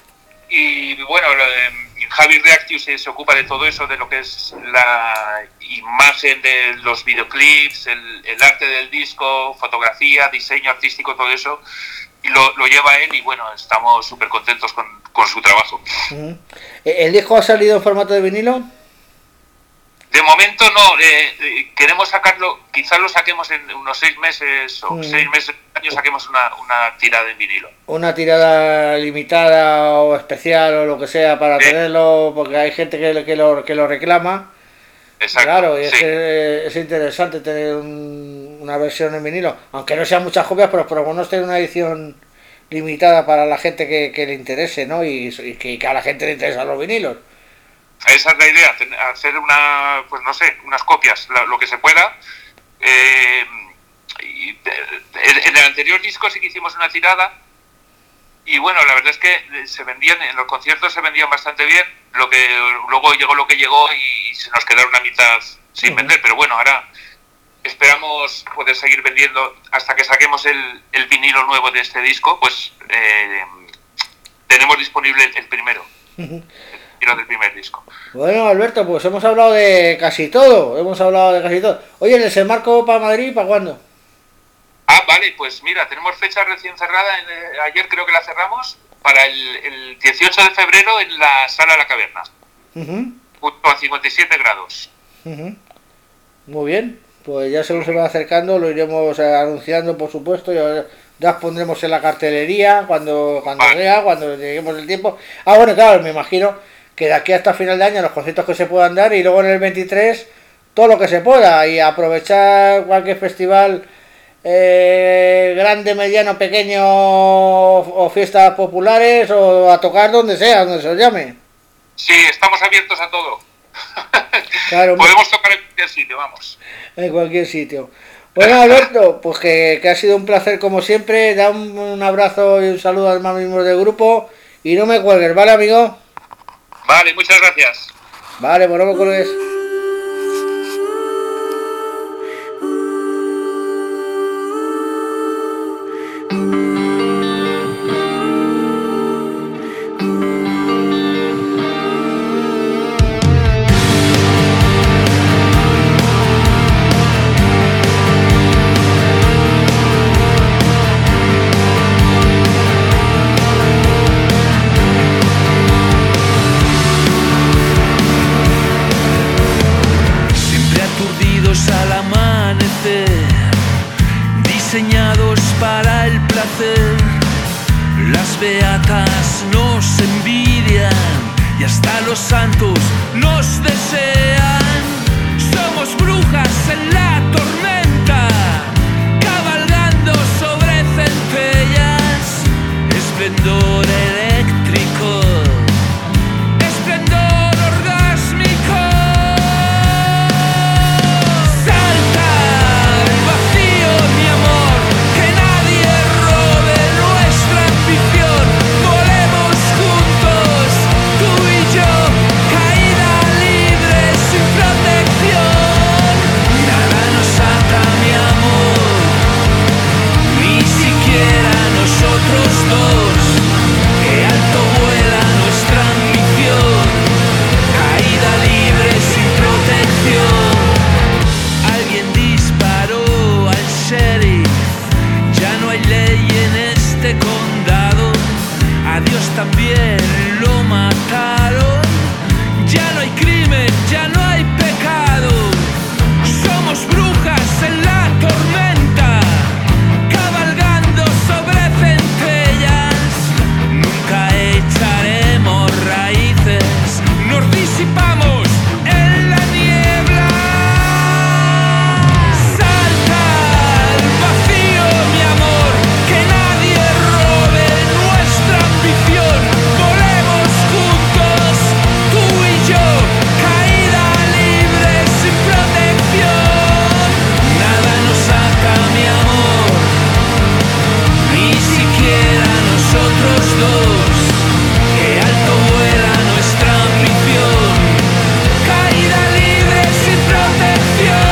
Y bueno, Javi Reactiu se, se ocupa de todo eso, de lo que es la imagen de los videoclips, el, el arte del disco, fotografía, diseño artístico, todo eso, y lo, lo lleva él y bueno, estamos súper contentos con, con su trabajo. Uh-huh. ¿El disco ha salido en formato de vinilo? De momento no, eh, eh, queremos sacarlo, quizás lo saquemos en unos seis meses o mm. seis meses, años saquemos una, una tirada en vinilo. Una tirada limitada o especial o lo que sea para eh. tenerlo, porque hay gente que, que, lo, que lo reclama. Exacto. Claro, y es, sí. que es interesante tener un, una versión en vinilo, aunque no sean muchas copias, pero por lo menos tener una edición limitada para la gente que, que le interese, ¿no? Y, y que, que a la gente le interesan los vinilos. Esa es la idea, hacer una, pues no sé, unas copias, lo que se pueda. Eh, y en el anterior disco sí que hicimos una tirada y bueno, la verdad es que se vendían, en los conciertos se vendían bastante bien, lo que luego llegó lo que llegó y se nos quedaron una mitad sin vender, pero bueno, ahora esperamos poder seguir vendiendo hasta que saquemos el, el vinilo nuevo de este disco, pues eh, tenemos disponible el, el primero. Y lo del primer disco. Bueno, Alberto, pues hemos hablado de casi todo, hemos hablado de casi todo. Oye, ¿el desembarco para Madrid, para cuándo? Ah, vale, pues mira, tenemos fecha recién cerrada, en, eh, ayer creo que la cerramos, para el, el dieciocho de febrero en la Sala La Caverna, uh-huh. Junto a cincuenta y siete grados. Uh-huh. Muy bien, pues ya según se va acercando, lo iremos eh, anunciando, por supuesto, y ahora ya os pondremos en la cartelería cuando, cuando vale. sea, cuando lleguemos el tiempo. Ah, bueno, claro, me imagino que de aquí hasta final de año los conciertos que se puedan dar y luego en el veintitrés todo lo que se pueda y aprovechar cualquier festival eh, grande, mediano, pequeño o, o fiestas populares o a tocar donde sea, donde se os llame. Sí, estamos abiertos a todo. Claro, podemos tocar en cualquier sitio, vamos. En cualquier sitio. Bueno, Alberto, pues que, que ha sido un placer como siempre. Da un, un abrazo y un saludo a los demás miembros del grupo y no me cuelgues, ¿vale, amigo? Vale, muchas gracias. Vale, pues no me cuelgues. Diseñados para el placer, las beatas nos envidian y hasta los santos nos desean. Somos brujas en la tormenta, cabalgando sobre centellas, esplendor eléctrico, esplendor orgásmico. También lo mataron. Ya no hay crimen, ya no hay pecado. Somos brujas en la tormenta, cabalgando sobre centellas. Nunca echaremos raíces, nos disipamos en la niebla. Salta al vacío, mi amor, que nadie robe nuestra ambición. Volemos dos. Que alto vuela nuestra ambición, caída libre sin protección.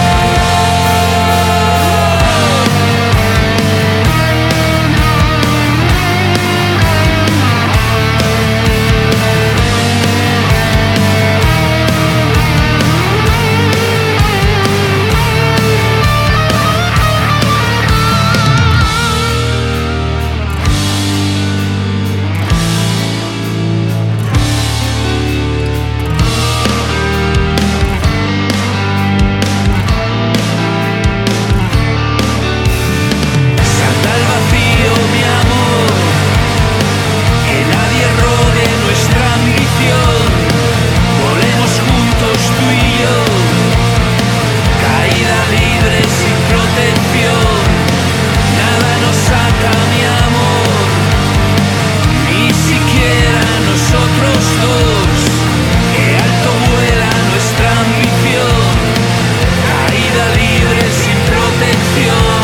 Salta al vacío, mi amor, que nadie robe nuestra ambición. Volemos juntos tú y yo, caída libre sin protección. Nada nos saca, mi amor, ni siquiera nosotros dos. Que alto vuela nuestra ambición, caída libre sin protección.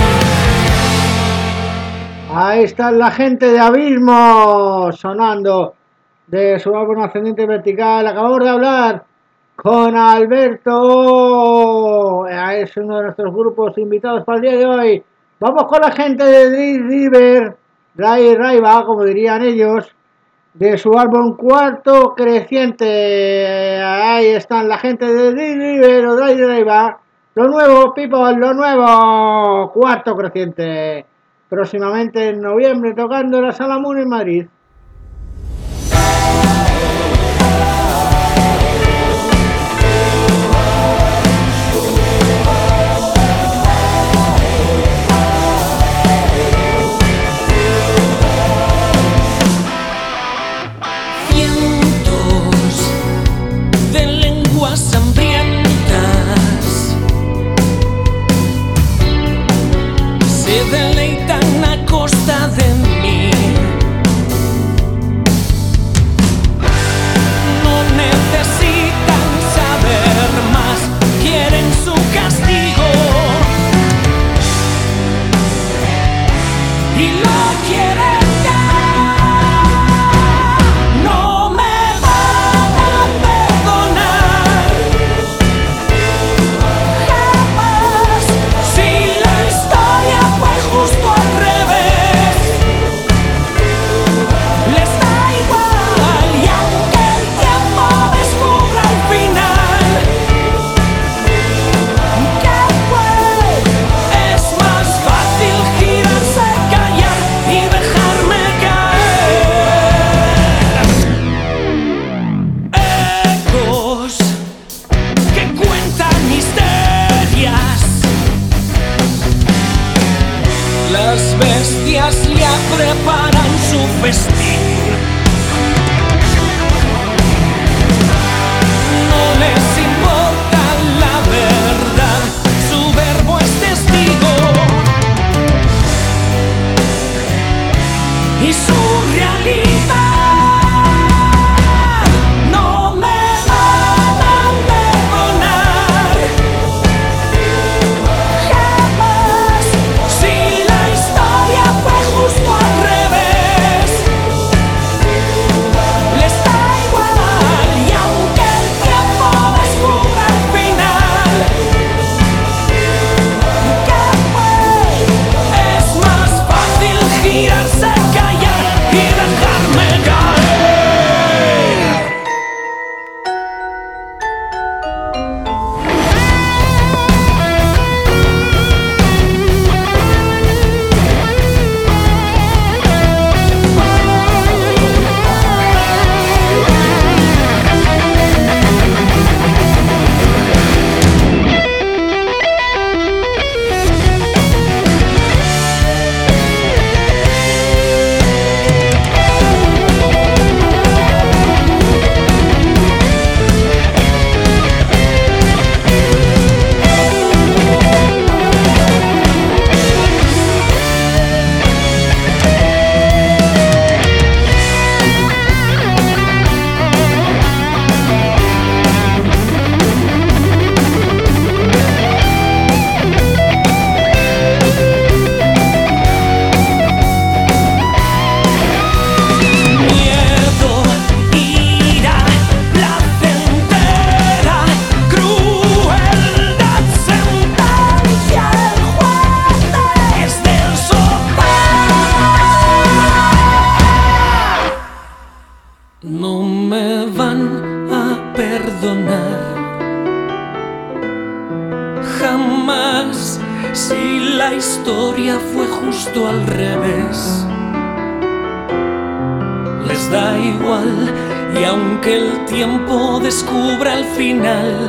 Ahí está la gente de Abismo sonando de su álbum Ascendente Vertical. Acabamos de hablar con Alberto, es uno de nuestros grupos invitados para el día de hoy. Vamos con la gente de Dream River, Ray Raiva, como dirían ellos, de su álbum Cuarto Creciente. Ahí están la gente de Dream River o Ray Raiva. Lo nuevo, people, lo nuevo, Cuarto Creciente. Próximamente en noviembre tocando en la Sala Moon en Madrid. Cientos de lenguas hambrientas se deleitan a costa de mí. No necesitan saber más, quieren su castigo y lo quieren ya. No me van a perdonar jamás si la historia fue justo al revés. Les da igual y aunque el tiempo descubra al final que fue, es más fácil girarse, callar y dejarme caer. Ecos que cuentan misterias, las bestias ya preparan su festín. No les importa la verdad, su verbo es testigo y su realidad. No me van a perdonar jamás si la historia fue justo al revés. Les da igual y aunque el tiempo descubra al final que fue, es más fácil girarse, callar y dejarme caer. No me van a perdonar jamás si la historia fue justo al revés. Les da igual y aunque el tiempo descubra el final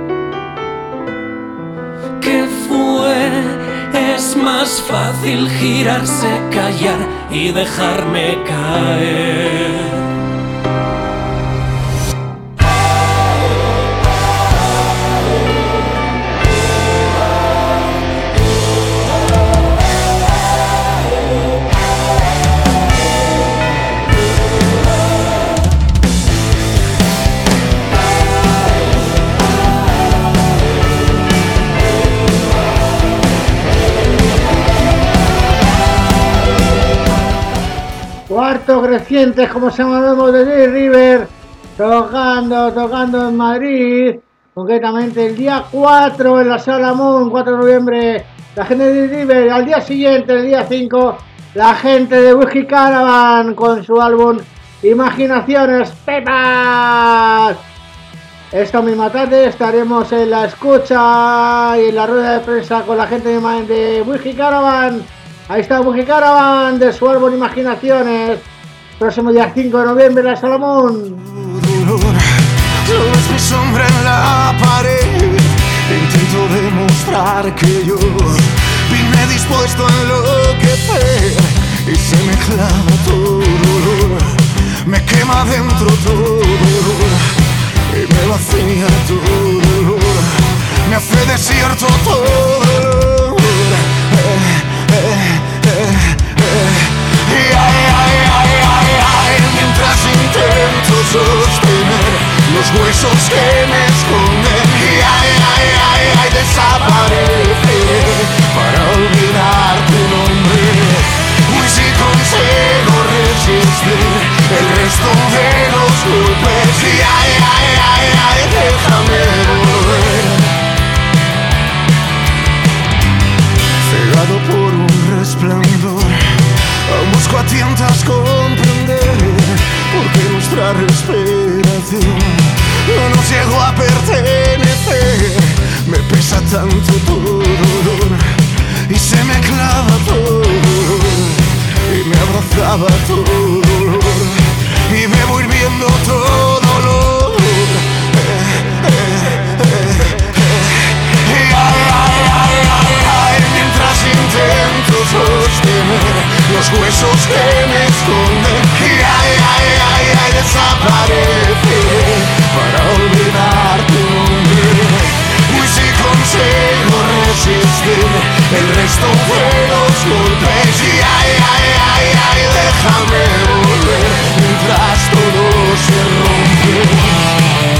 que fue, es más fácil girarse, callar y dejarme caer. Cuarto crecientes, como se llamamos de J. River, tocando, tocando en Madrid, concretamente el día cuatro en la Sala Moon, cuatro de noviembre, la gente de J. River. Al día siguiente, el día cinco, la gente de Whiskey Caravan con su álbum Imaginaciones Pepas. Esta misma tarde estaremos en la escucha y en la rueda de prensa con la gente de Whiskey Caravan. Ahí está Whiskey Caravan de su álbum Imaginaciones. Próximo día cinco de noviembre en la Salomón. Solo es mi sombra en la pared. Intento demostrar que yo vine dispuesto a enloquecer. Y se me clava todo, me quema dentro todo y me vacía todo, me hace desierto todo. Eh, eh, eh, eh. Y ay, ay, ay, ay, ay, mientras intento sostener los huesos que me esconden. Y ay, ay, ay, ay, desaparece para olvidar tu nombre. Y si consigo resistir el resto de los golpes. Y ay, ay, ay, ay, déjame volver. Cegado por un resplandor, aún busco a tientas comprender por qué nuestra respiración no nos llegó a pertenecer. Me pesa tanto tu dolor y se me clava todo y me abrazaba tu dolor y me voy viendo todo dolor. Eh, eh, eh, eh. Y ay, ay, ay, ay, ay, mientras intento sostener los huesos que me esconden. Y ay, ay, ay, ay, desaparece para olvidar tu nombre. Y si consigo resistir el resto de los golpes. Y ay, ay, ay, ay, déjame volver mientras todo se rompe.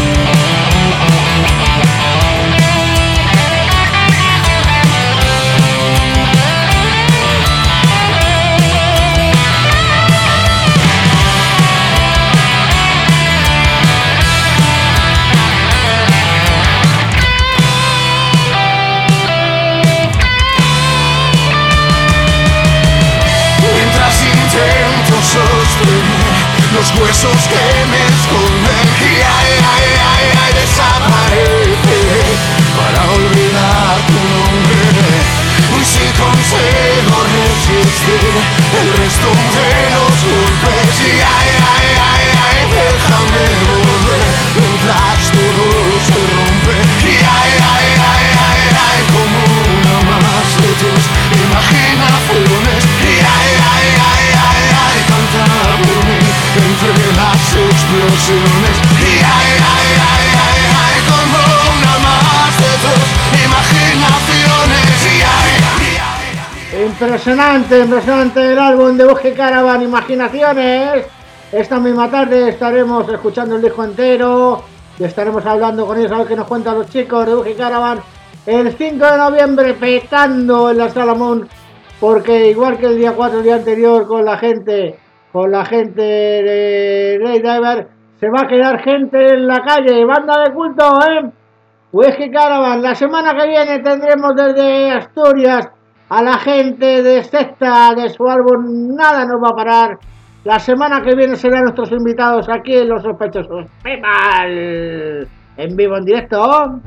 Los huesos que me esconden. Y ay, ay, ay, ay, desaparece para olvidar tu nombre. Y si consigo resistir el resto de los golpes. Y ay, ay, ay, ay, déjame volver mientras todo se rompe. Y ay, ay, ay, ay, ay, como una más de tus imaginaciones. Y ay, ay, ay, ay, ay, canta por mí entre las explosiones. Y ay, ay, ay, ay, ay, como una más de tus imaginaciones. Y ay, ay, ay, ay. Impresionante, impresionante el álbum de Whiskey Caravan Imaginaciones. Esta misma tarde estaremos escuchando el disco entero y estaremos hablando con ellos a ver qué nos cuentan los chicos de Whiskey Caravan el cinco de noviembre, petando en la Sala Moon, porque igual que el día cuatro, el día anterior, con la gente con la gente de Ray Diver, se va a quedar gente en la calle. Banda de culto, ¿eh? Whiskey Caravan. La semana que viene tendremos desde Asturias a la gente de Secta, de su álbum Nada nos va a parar. La semana que viene serán nuestros invitados aquí en Los Sospechosos. ¡Paypal! En vivo, en directo.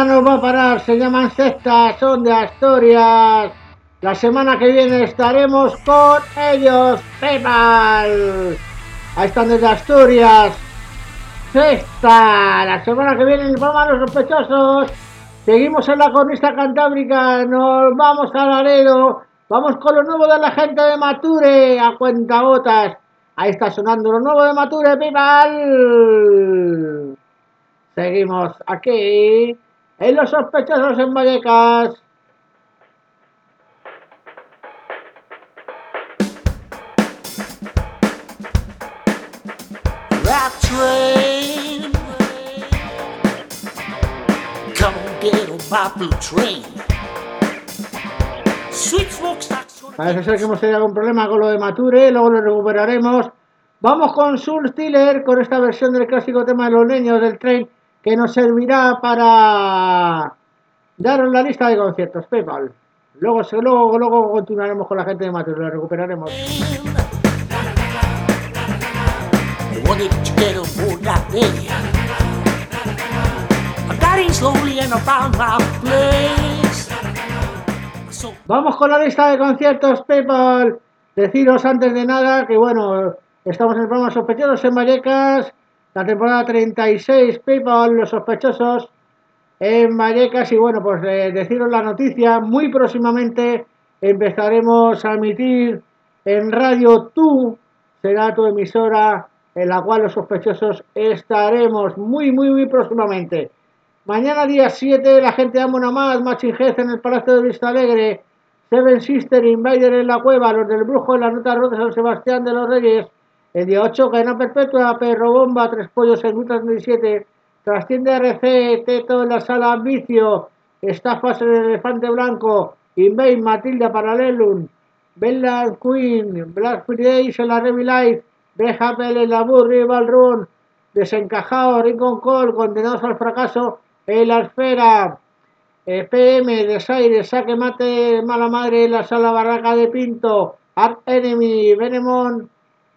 nada nos va a parar, se llaman sectas, son de Asturias. La semana que viene estaremos con ellos, PayPal. Ahí están desde Asturias. Sexta, la semana que viene nos vamos a los sospechosos. Seguimos en la cornisa cantábrica, nos vamos a Laredo. Vamos con lo nuevo de la gente de Mature, a cuentagotas. Ahí está sonando lo nuevo de Mature, PayPal. Seguimos aquí, en los sospechosos en Vallecas. Rap train, come and get on my blue train. Sweet smokestacks. Parece ser que hemos tenido algún problema con lo de Mature, luego lo recuperaremos. Vamos con Soul Stealer, con esta versión del clásico tema de los leños del tren, que nos servirá para daros la lista de conciertos, PayPal. Luego, luego, luego continuaremos con la gente de Mature, lo recuperaremos. Vamos con la lista de conciertos, PayPal. Deciros antes de nada que, bueno, estamos en el programa Sospechosos en Vallecas, la temporada treinta y seis, PayPal, los sospechosos en Vallecas. Y bueno, pues eh, deciros la noticia, muy próximamente empezaremos a emitir en Radio Tú, será tu emisora en la cual los sospechosos estaremos muy, muy, muy próximamente. Mañana día siete, la gente de Amon Amat, Machine Head en el Palacio de Vista Alegre, Seven Sister, Invader en la Cueva, Los del Brujo en la Nota Rosa, San Sebastián de los Reyes. El día ocho, Cadena Perpetua, Perro Bomba, Tres Pollos en Ruta treinta y siete, Trastiende R C, Teto en la Sala Vicio, Estafas en el Elefante Blanco, Invade, Matilda, Paralelum, Bella Queen, Black Fridays en la Revy Life, Red Apple en la Burry Ballroom, Desencajado, Rincon Call, Condenados al Fracaso en la Esfera, eh, P M, Desaire, Saque Mate, Mala Madre en la Sala Barraca de Pinto, Art Enemy, Venemon,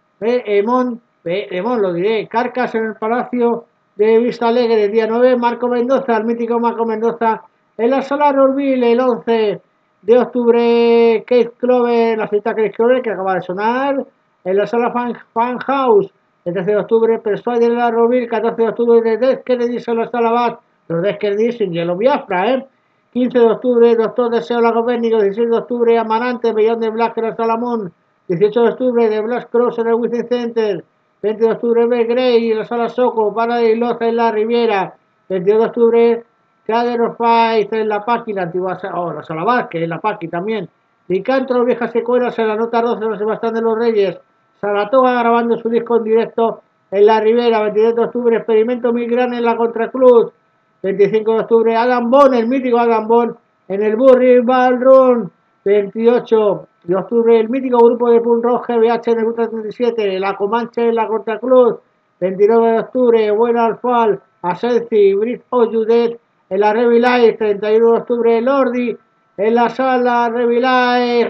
Venemon, Venemon, lo diré, Carcas en el Palacio de Vista Alegre, día nueve, Marco Mendoza, el mítico Marco Mendoza, en la Sala Rourville, el once de octubre, Keith Clover, la cita Keith Clover que acaba de sonar, en la Sala Fan, Fan House, el trece de octubre, Persuader en la Rourville, catorce de octubre, de Death Kennedy en la Sala Bat, los Death Kennedy sin Hielo Biafra, ¿eh? quince de octubre, Doctor Deseo Lago Bénico, dieciséis de octubre, Amarante, Beyond de Black en la Sala Moon, dieciocho de octubre, de Black Cross en el Within Center, veinte de octubre, Belgrey en la Sala Soco, Paradise Loza en la Riviera, veintidós de octubre, Theater of Fight en la Paqui, la antigua oh, la Sala Vázquez, en la Paqui también, Licantro, Viejas Secuelas en la Nota doce en San Sebastián de los Reyes, Saratoga grabando su disco en directo en la Ribera, veintidós de octubre, Experimento Migrán en la Contraclub, veinticinco de octubre, Adam Bond, el mítico Adam Bond en el Burry Ballroom, veintiocho de octubre, el mítico grupo de punk rock G B H en el Ruta treinta y siete, La Comanche en la Contraclub, veintinueve de octubre, Buena Alfal, Asensi, Brit O' Judet en la Revy Life, treinta y uno de octubre, Lordi en la Sala Revy Life,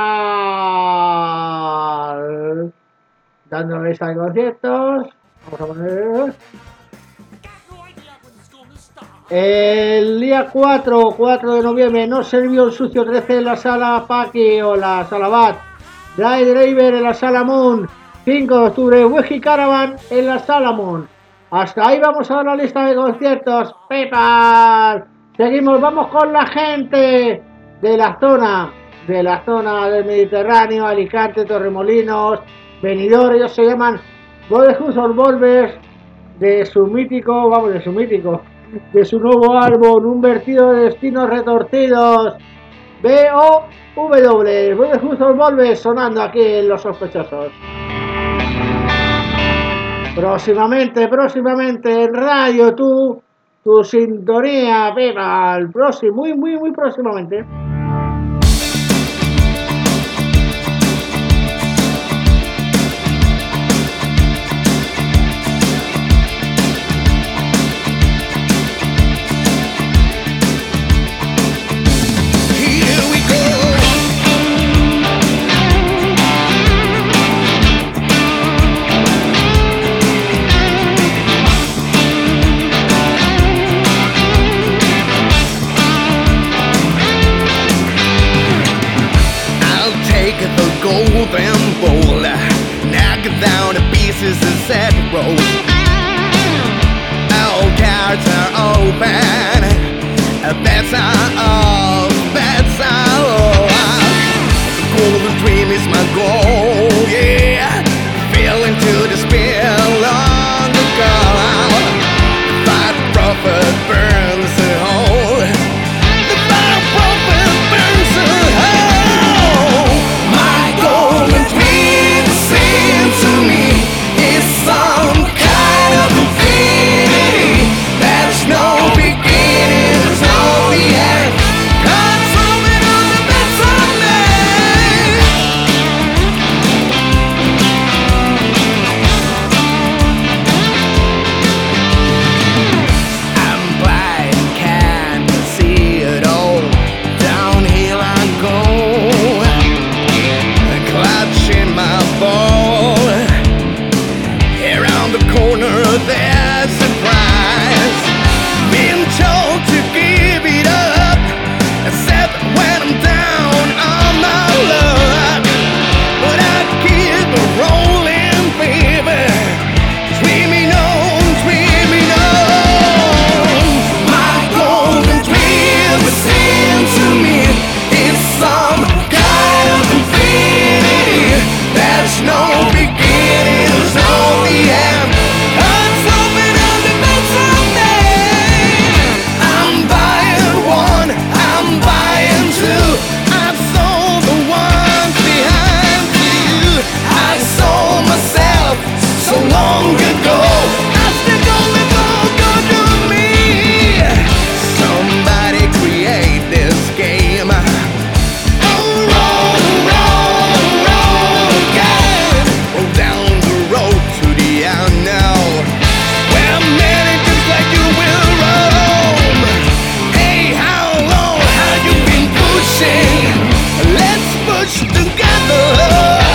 PayPal, dando la lista de conciertos. Vamos a poner el día cuatro, cuatro de noviembre, No Sirvió el Sucio trece en la Sala Paqui o la Sala Bat, Dry Driver en la Sala Moon, cinco de octubre, Weji Caravan en la Sala Moon. Hasta ahí vamos a ver la lista de conciertos, PayPal. Seguimos, vamos con la gente de la zona, de la zona del Mediterráneo, Alicante, Torremolinos, Benidorm. Ellos se llaman Brotherhood of Volvers, de su mítico, vamos, de su mítico, de su nuevo álbum, Un vertido de destinos retorcidos, B O W, Brotherhood of Volvers, sonando aquí en Los Sospechosos. Próximamente, próximamente en Radio Tú, tu sintonía, viva al próximo, muy, muy, muy próximamente. bold and bold, knock it down to pieces and set the road. All cards are open, bets are off, bets are off. The golden dream is my goal, yeah. Fell into despair long ago. That prophet burns a hole. The bad prophet burns a hole. My golden dream seems to me is some kind of infinity. There's no beginning, there's no the end. God's moving on the best of me. I'm blind, can't see it all. Downhill I go, clutching my ball. Around the corner there's a prize. Been told to give it up, except when I'm down on my luck. But I keep rolling, baby. Dreaming on, dreaming on. My golden dream seems to me is some kind of infinity. There's no beginning, there's no the end. God's open on the best of me. I'm buying one, I'm buying two. I sold the ones behind you. I sold myself so long ago. That's the golden goal, go to me. Somebody create this game. Oh, roll, roll, roll again. Roll down the road to the unknown, where many just like you will roam. Hey, how long have you been pushing? Let's push together.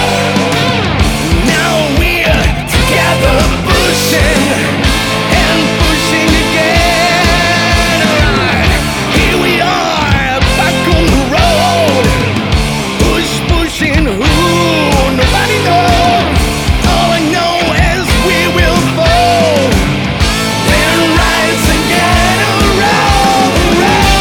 Now we're together pushing and pushing again. Alright, here we are back on the road. Push, pushing, who? Nobody knows. All I know is we will fall, then rise again around the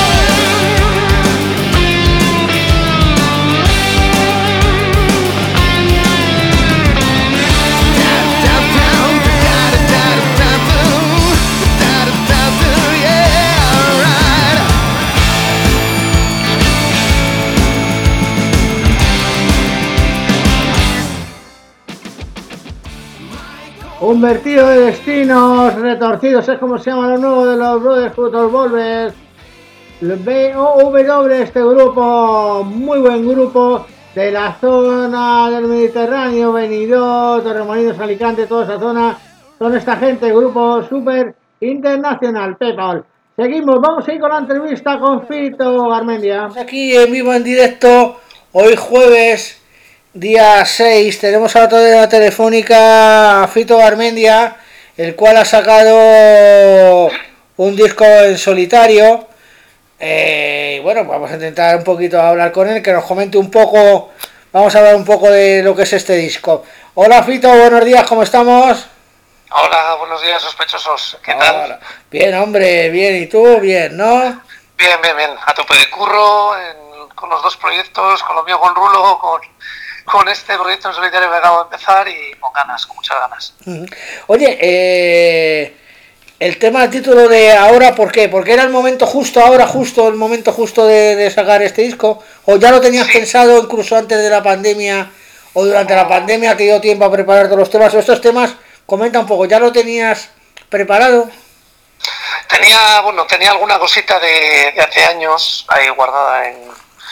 Un vertido de destinos retorcidos, es como se llama lo nuevo de los Brothers Football Volvers. B O W, este grupo, muy buen grupo de la zona del Mediterráneo, Benidorm, Torremolinos, Alicante, toda esa zona. Son esta gente, grupo súper internacional, PayPal. Seguimos, vamos a ir con la entrevista con Fito Garmendia. Aquí en vivo, en directo, hoy jueves, día seis, tenemos a la telefónica a Fito Garmendia, el cual ha sacado un disco en solitario. Eh, bueno, vamos a intentar un poquito hablar con él, que nos comente un poco, vamos a hablar un poco de lo que es este disco. Hola Fito, buenos días, ¿cómo estamos? Hola, buenos días sospechosos, ¿qué tal? Hola. Bien, hombre, bien, ¿y tú? Bien, ¿no? Bien, bien, bien, a tope de curro, en, con los dos proyectos, con lo mío con Rulo, con, con este proyecto en solitario que acabo de empezar y con ganas, con muchas ganas. Oye, eh, el tema, el título de ahora, ¿por qué? ¿Porque era el momento justo, ahora justo, el momento justo de, de sacar este disco? ¿O ya lo tenías sí. pensado incluso antes de la pandemia o durante la pandemia te dio tiempo a preparar todos los temas? ¿O estos temas, comenta un poco, ya lo tenías preparado? Tenía, bueno, tenía alguna cosita de, de hace años ahí guardada en,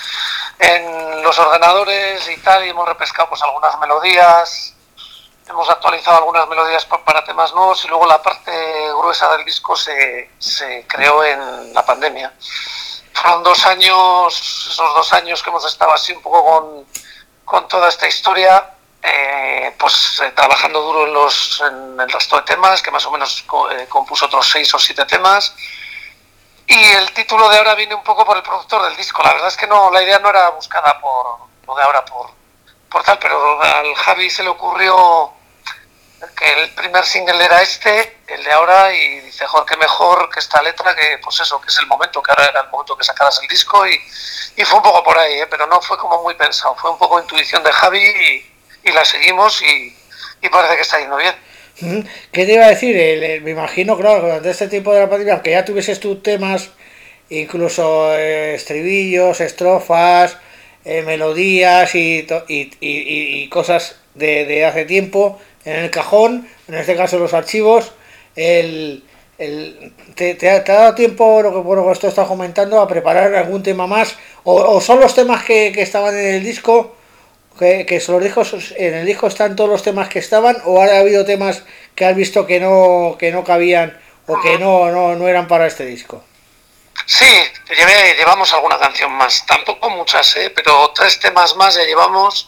en los ordenadores y tal, y hemos repescado pues algunas melodías, hemos actualizado algunas melodías para, para temas nuevos, y luego la parte gruesa del disco se, se creó en la pandemia. Fueron dos años, esos dos años que hemos estado así un poco con, con toda esta historia, eh, pues eh, trabajando duro en, los, en el resto de temas, que más o menos eh, compuso otros seis o siete temas. Y el título de ahora viene un poco por el productor del disco. La verdad es que no, la idea no era buscada por lo de ahora por, por tal, pero al Javi se le ocurrió que el primer single era este, el de ahora, y dice, joder, qué mejor que esta letra, que pues eso, que es el momento, que ahora era el momento que sacaras el disco, y, y fue un poco por ahí, ¿eh? Pero no fue como muy pensado, fue un poco intuición de Javi y, y la seguimos y, y parece que está yendo bien. ¿Qué te iba a decir? El, el, me imagino, claro, durante este tiempo de la pandemia, aunque ya tuvieses tus temas, incluso eh, estribillos, estrofas, eh, melodías y, to, y, y, y cosas de, de hace tiempo en el cajón, en este caso los archivos, el, el, te, te, ha, ¿te ha dado tiempo, lo que por lo que esto está comentando, a preparar algún tema más? ¿O, o son los temas que, que estaban en el disco, que, que son los discos, en el disco están todos los temas que estaban, o ha habido temas que has visto que no, que no cabían o que no, no, no eran para este disco? Sí, llevé, llevamos alguna canción más, tampoco muchas, ¿eh? Pero tres temas más ya llevamos.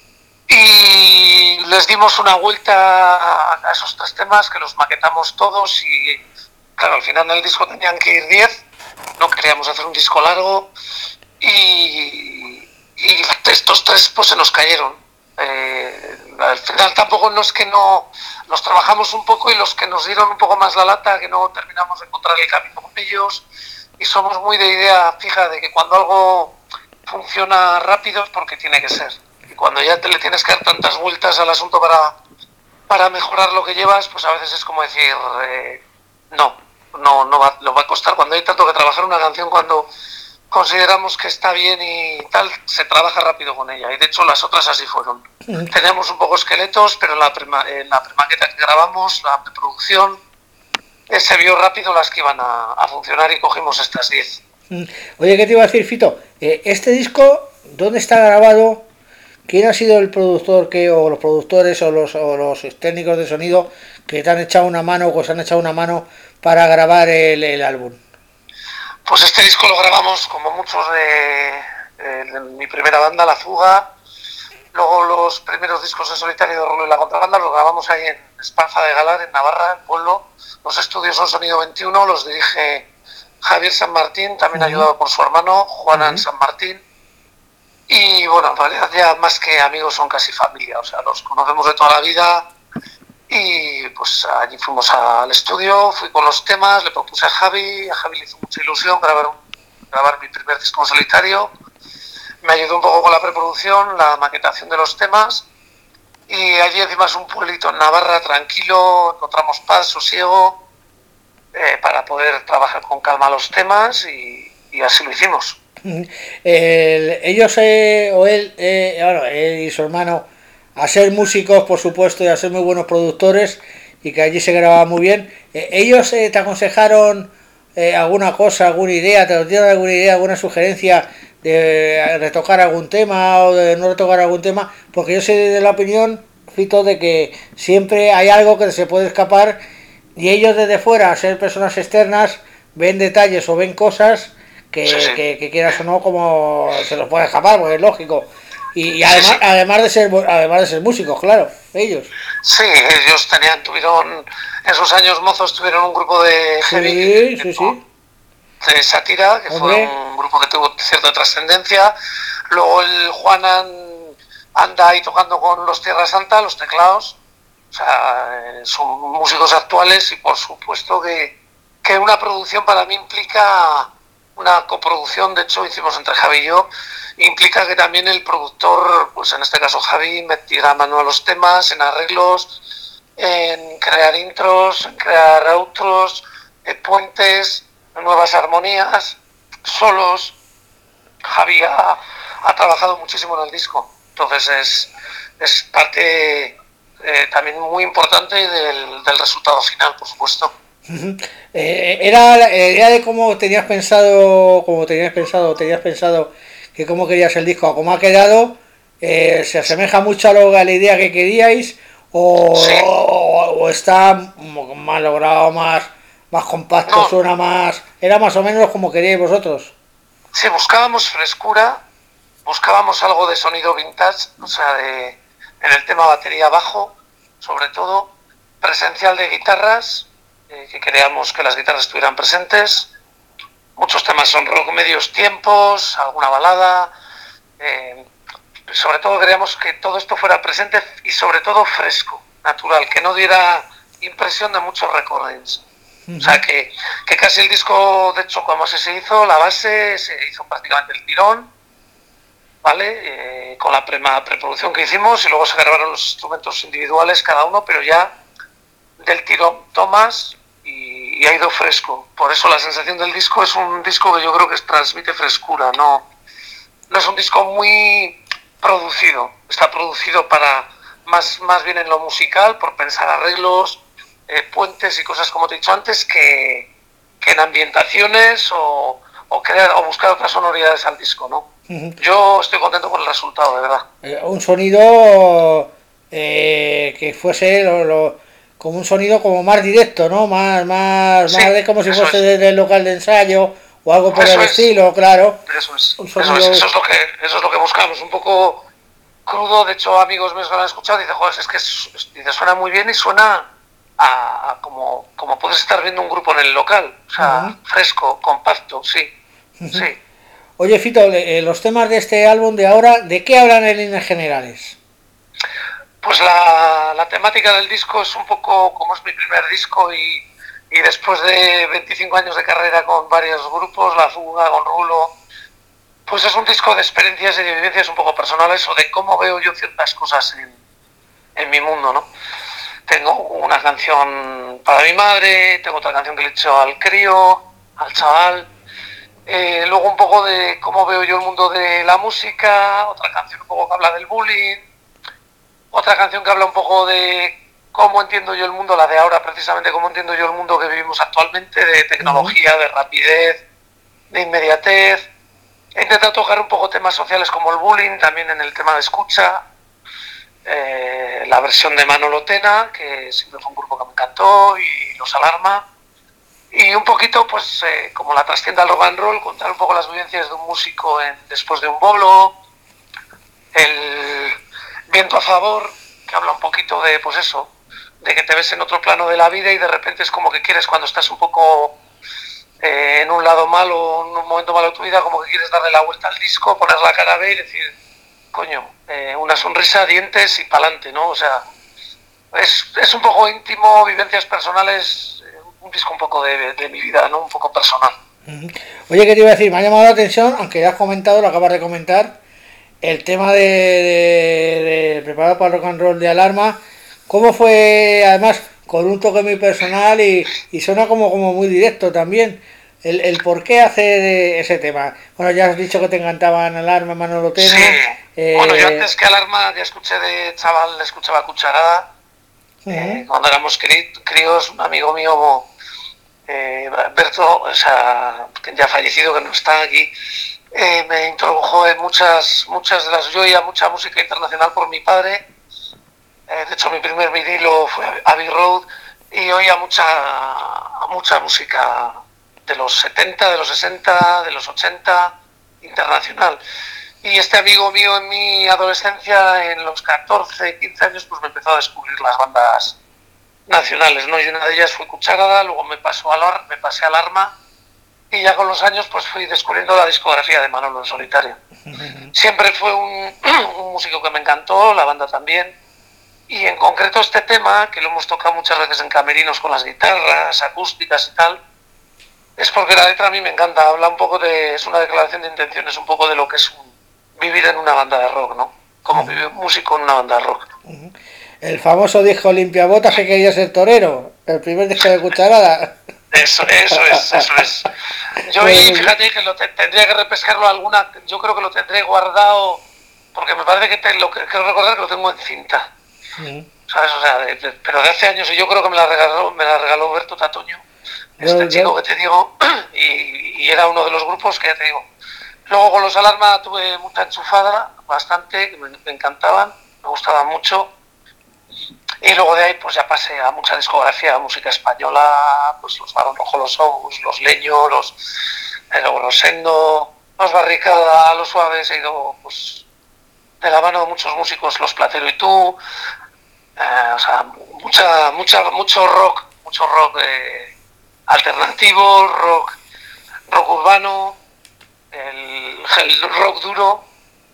Y les dimos una vuelta a esos tres temas, que los maquetamos todos y, claro, al final del disco tenían que ir diez, no queríamos hacer un disco largo y, y estos tres pues se nos cayeron. Eh, al final tampoco no es que no, los trabajamos un poco y los que nos dieron un poco más la lata, que no terminamos de encontrar el camino con ellos, y somos muy de idea fija de que cuando algo funciona rápido es porque tiene que ser. Cuando ya te le tienes que dar tantas vueltas al asunto para, para mejorar lo que llevas, pues a veces es como decir, eh, no, no, no va, lo va a costar. Cuando hay tanto que trabajar una canción, cuando consideramos que está bien y tal, se trabaja rápido con ella. Y de hecho las otras así fueron. Mm. Tenemos un poco esqueletos, pero en la, prima, en la premaqueta que grabamos, la preproducción, eh, se vio rápido las que iban a, a funcionar y cogimos estas diez. Oye, ¿qué te iba a decir, Fito? Eh, este disco, ¿dónde está grabado? ¿Quién ha sido el productor que, o los productores o los, o los técnicos de sonido que te han echado una mano o os han echado una mano para grabar el, el álbum? Pues este disco lo grabamos como muchos de, de, de mi primera banda, La Fuga. Luego los primeros discos en solitario de Rolo y la Contrabanda los grabamos ahí en Esparza de Galar, en Navarra, el pueblo. Los estudios son Sonido veintiuno, los dirige Javier San Martín, también uh-huh. ayudado por su hermano, Juanan uh-huh. San Martín. Y bueno, en realidad ya más que amigos son casi familia, o sea, los conocemos de toda la vida y pues allí fuimos al estudio, fui con los temas, le propuse a Javi, a Javi le hizo mucha ilusión grabar, un, grabar mi primer disco en solitario, me ayudó un poco con la preproducción, la maquetación de los temas y allí encima es un pueblito en Navarra tranquilo, encontramos paz, sosiego eh, para poder trabajar con calma los temas y, y así lo hicimos. El, ellos eh, o él, eh, bueno, él y su hermano, a ser músicos por supuesto y a ser muy buenos productores y que allí se grababa muy bien, eh, ellos eh, te aconsejaron eh, alguna cosa, alguna idea, te dieron alguna idea, alguna sugerencia de retocar algún tema o de no retocar algún tema, porque yo soy de la opinión, Fito, de que siempre hay algo que se puede escapar y ellos desde fuera, a ser personas externas, ven detalles o ven cosas Que, sí, sí. que, que quieras o no, como se los puede escapar, porque es lógico. Y, y además, sí, sí. además de ser además de ser músicos, claro, ellos. Sí, ellos tenían, tuvieron, en sus años mozos tuvieron un grupo de heavy, sí, sí, sí. de sátira, que Hombre. fue un grupo que tuvo cierta trascendencia. Luego el Juanan anda ahí tocando con los Tierra Santa, los teclados. O sea, son músicos actuales y por supuesto que, que una producción para mí implica una coproducción, de hecho hicimos entre Javi y yo, implica que también el productor, pues en este caso Javi, metiera mano a los temas, en arreglos, en crear intros, en crear outros, en puentes, nuevas armonías, solos. Javi ha, ha trabajado muchísimo en el disco, entonces es, es parte eh, también muy importante del, del resultado final, por supuesto. Eh, era la idea de cómo tenías pensado, como tenías pensado, tenías pensado que cómo querías el disco, a cómo ha quedado, eh, se asemeja mucho a, lo, a la idea que queríais o, sí. o, o está más logrado, más, más compacto, no. Suena más, era más o menos como queríais vosotros. Sí, buscábamos frescura, buscábamos algo de sonido vintage, o sea, de, en el tema batería bajo, sobre todo, presencial de guitarras, eh, que queríamos que las guitarras estuvieran presentes. Muchos temas son rock medios tiempos, alguna balada, eh, sobre todo queríamos que todo esto fuera presente y sobre todo fresco, natural, que no diera impresión de muchos recordings. Uh-huh. O sea, que, que casi el disco, de hecho, cuando se hizo, la base se hizo prácticamente el tirón, ¿vale? Eh, con la pre- preproducción que hicimos y luego se grabaron los instrumentos individuales cada uno, pero ya del tirón tomas y, y ha ido fresco. Por eso la sensación del disco es un disco que yo creo que transmite frescura, no, no es un disco muy producido, está producido para más, más bien en lo musical, por pensar arreglos, eh, puentes y cosas como te he dicho antes, que, que en ambientaciones o, o crear o buscar otras sonoridades al disco, ¿no? Uh-huh. Yo estoy contento con el resultado, de verdad. Eh, un sonido eh, que fuese lo, lo, como un sonido como más directo, ¿no? Más, más, sí, más de como si fuese es. desde el local de ensayo o algo por eso el es. estilo, claro. Eso es. Sonido... Eso es, eso es lo que, eso es lo que buscamos, un poco crudo. De hecho, amigos míos que lo han escuchado dicen, joder, es que es, es, suena muy bien y suena a, a como, como puedes estar viendo un grupo en el local, o sea, uh-huh. fresco, compacto, sí, uh-huh. sí. Oye, Fito, eh, los temas de este álbum de ahora, ¿de qué hablan en líneas generales? Pues la, la temática del disco es un poco, como es mi primer disco y, y después de veinticinco años de carrera con varios grupos, La Fuga, con Rulo, pues es un disco de experiencias y de vivencias un poco personales o de cómo veo yo ciertas cosas en, en mi mundo, ¿no? Tengo una canción para mi madre, tengo otra canción que le he hecho al crío, al chaval. Eh, luego un poco de cómo veo yo el mundo de la música, otra canción un poco que habla del bullying, otra canción que habla un poco de cómo entiendo yo el mundo, la de ahora precisamente, cómo entiendo yo el mundo que vivimos actualmente, de tecnología, de rapidez, de inmediatez. He intentado tocar un poco temas sociales como el bullying, también en el tema de escucha, eh, la versión de Manolo Tena, que siempre fue un grupo que me encantó, y Los Alarma. Y un poquito, pues, eh, como la trastienda al rock and roll, contar un poco las vivencias de un músico en, después de un bolo, el Viento a Favor, que habla un poquito de, pues eso, de que te ves en otro plano de la vida y de repente es como que quieres, cuando estás un poco eh, en un lado malo, en un momento malo de tu vida, como que quieres darle la vuelta al disco, poner la cara B y decir, coño, eh, una sonrisa, dientes y pa'lante, ¿no? O sea, es, es un poco íntimo, vivencias personales, un disco un poco de, de mi vida, ¿no? Un poco personal. Oye, ¿qué te iba a decir? Me ha llamado la atención, aunque ya has comentado, lo acabas de comentar, el tema de, de, de preparado para el rock and roll de Alarma. ¿Cómo fue, además, con un toque muy personal y, y suena como, como muy directo también, el, el por qué hacer ese tema? Bueno, ya has dicho que te encantaban Alarma, Manolo Tena. Sí, eh... bueno, yo antes que Alarma ya escuché de chaval, escuchaba Cucharada. Uh-huh. Eh, cuando éramos crí, críos, un amigo mío, eh, Berto, o sea, que ya fallecido, que no está aquí, eh, me introdujo en muchas, muchas de las... Yo oía mucha música internacional por mi padre. Eh, de hecho, mi primer vinilo fue Abbey Road y oía mucha, mucha música de los setenta, de los sesenta, de los ochenta, internacional. Y este amigo mío en mi adolescencia, en los catorce, quince años, pues me empezó a descubrir las bandas nacionales, ¿no? Y una de ellas fue Cucharada, luego me, pasó a me pasé a Alarma y ya con los años pues fui descubriendo la discografía de Manolo en solitario. Siempre fue un, un músico que me encantó, la banda también, y en concreto este tema, que lo hemos tocado muchas veces en camerinos con las guitarras, acústicas y tal, es porque la letra a mí me encanta, habla un poco de, es una declaración de intenciones, un poco de lo que es un vivir en una banda de rock, ¿no? Como vive un músico en una banda de rock. El famoso disco Limpiabotas que quería ser torero, el primer disco de Cucharada. Eso, eso es, eso es. Yo ahí, fíjate que lo te, tendría que repescarlo alguna, yo creo que lo tendré guardado, porque me parece que te, lo que quiero recordar que lo tengo en cinta. Uh-huh. ¿Sabes? O sea, de, de, pero de hace años, y yo creo que me la regaló, me la regaló Berto Tatoño, este yo, chico yo... que te digo, y, y era uno de los grupos que ya te digo. Luego con Los Alarma tuve mucha enchufada, bastante, que me, me encantaban, me gustaban mucho. Y luego de ahí pues ya pasé a mucha discografía, música española, pues los Barón Rojo, los Obus, los Leño, los eh, luego los Sendo, los Barricada, los Suaves, he ido pues de la mano de muchos músicos, los Platero y tú, eh, o sea, mucha, mucha, mucho rock, mucho rock eh, alternativo, rock, rock urbano, el, el rock duro,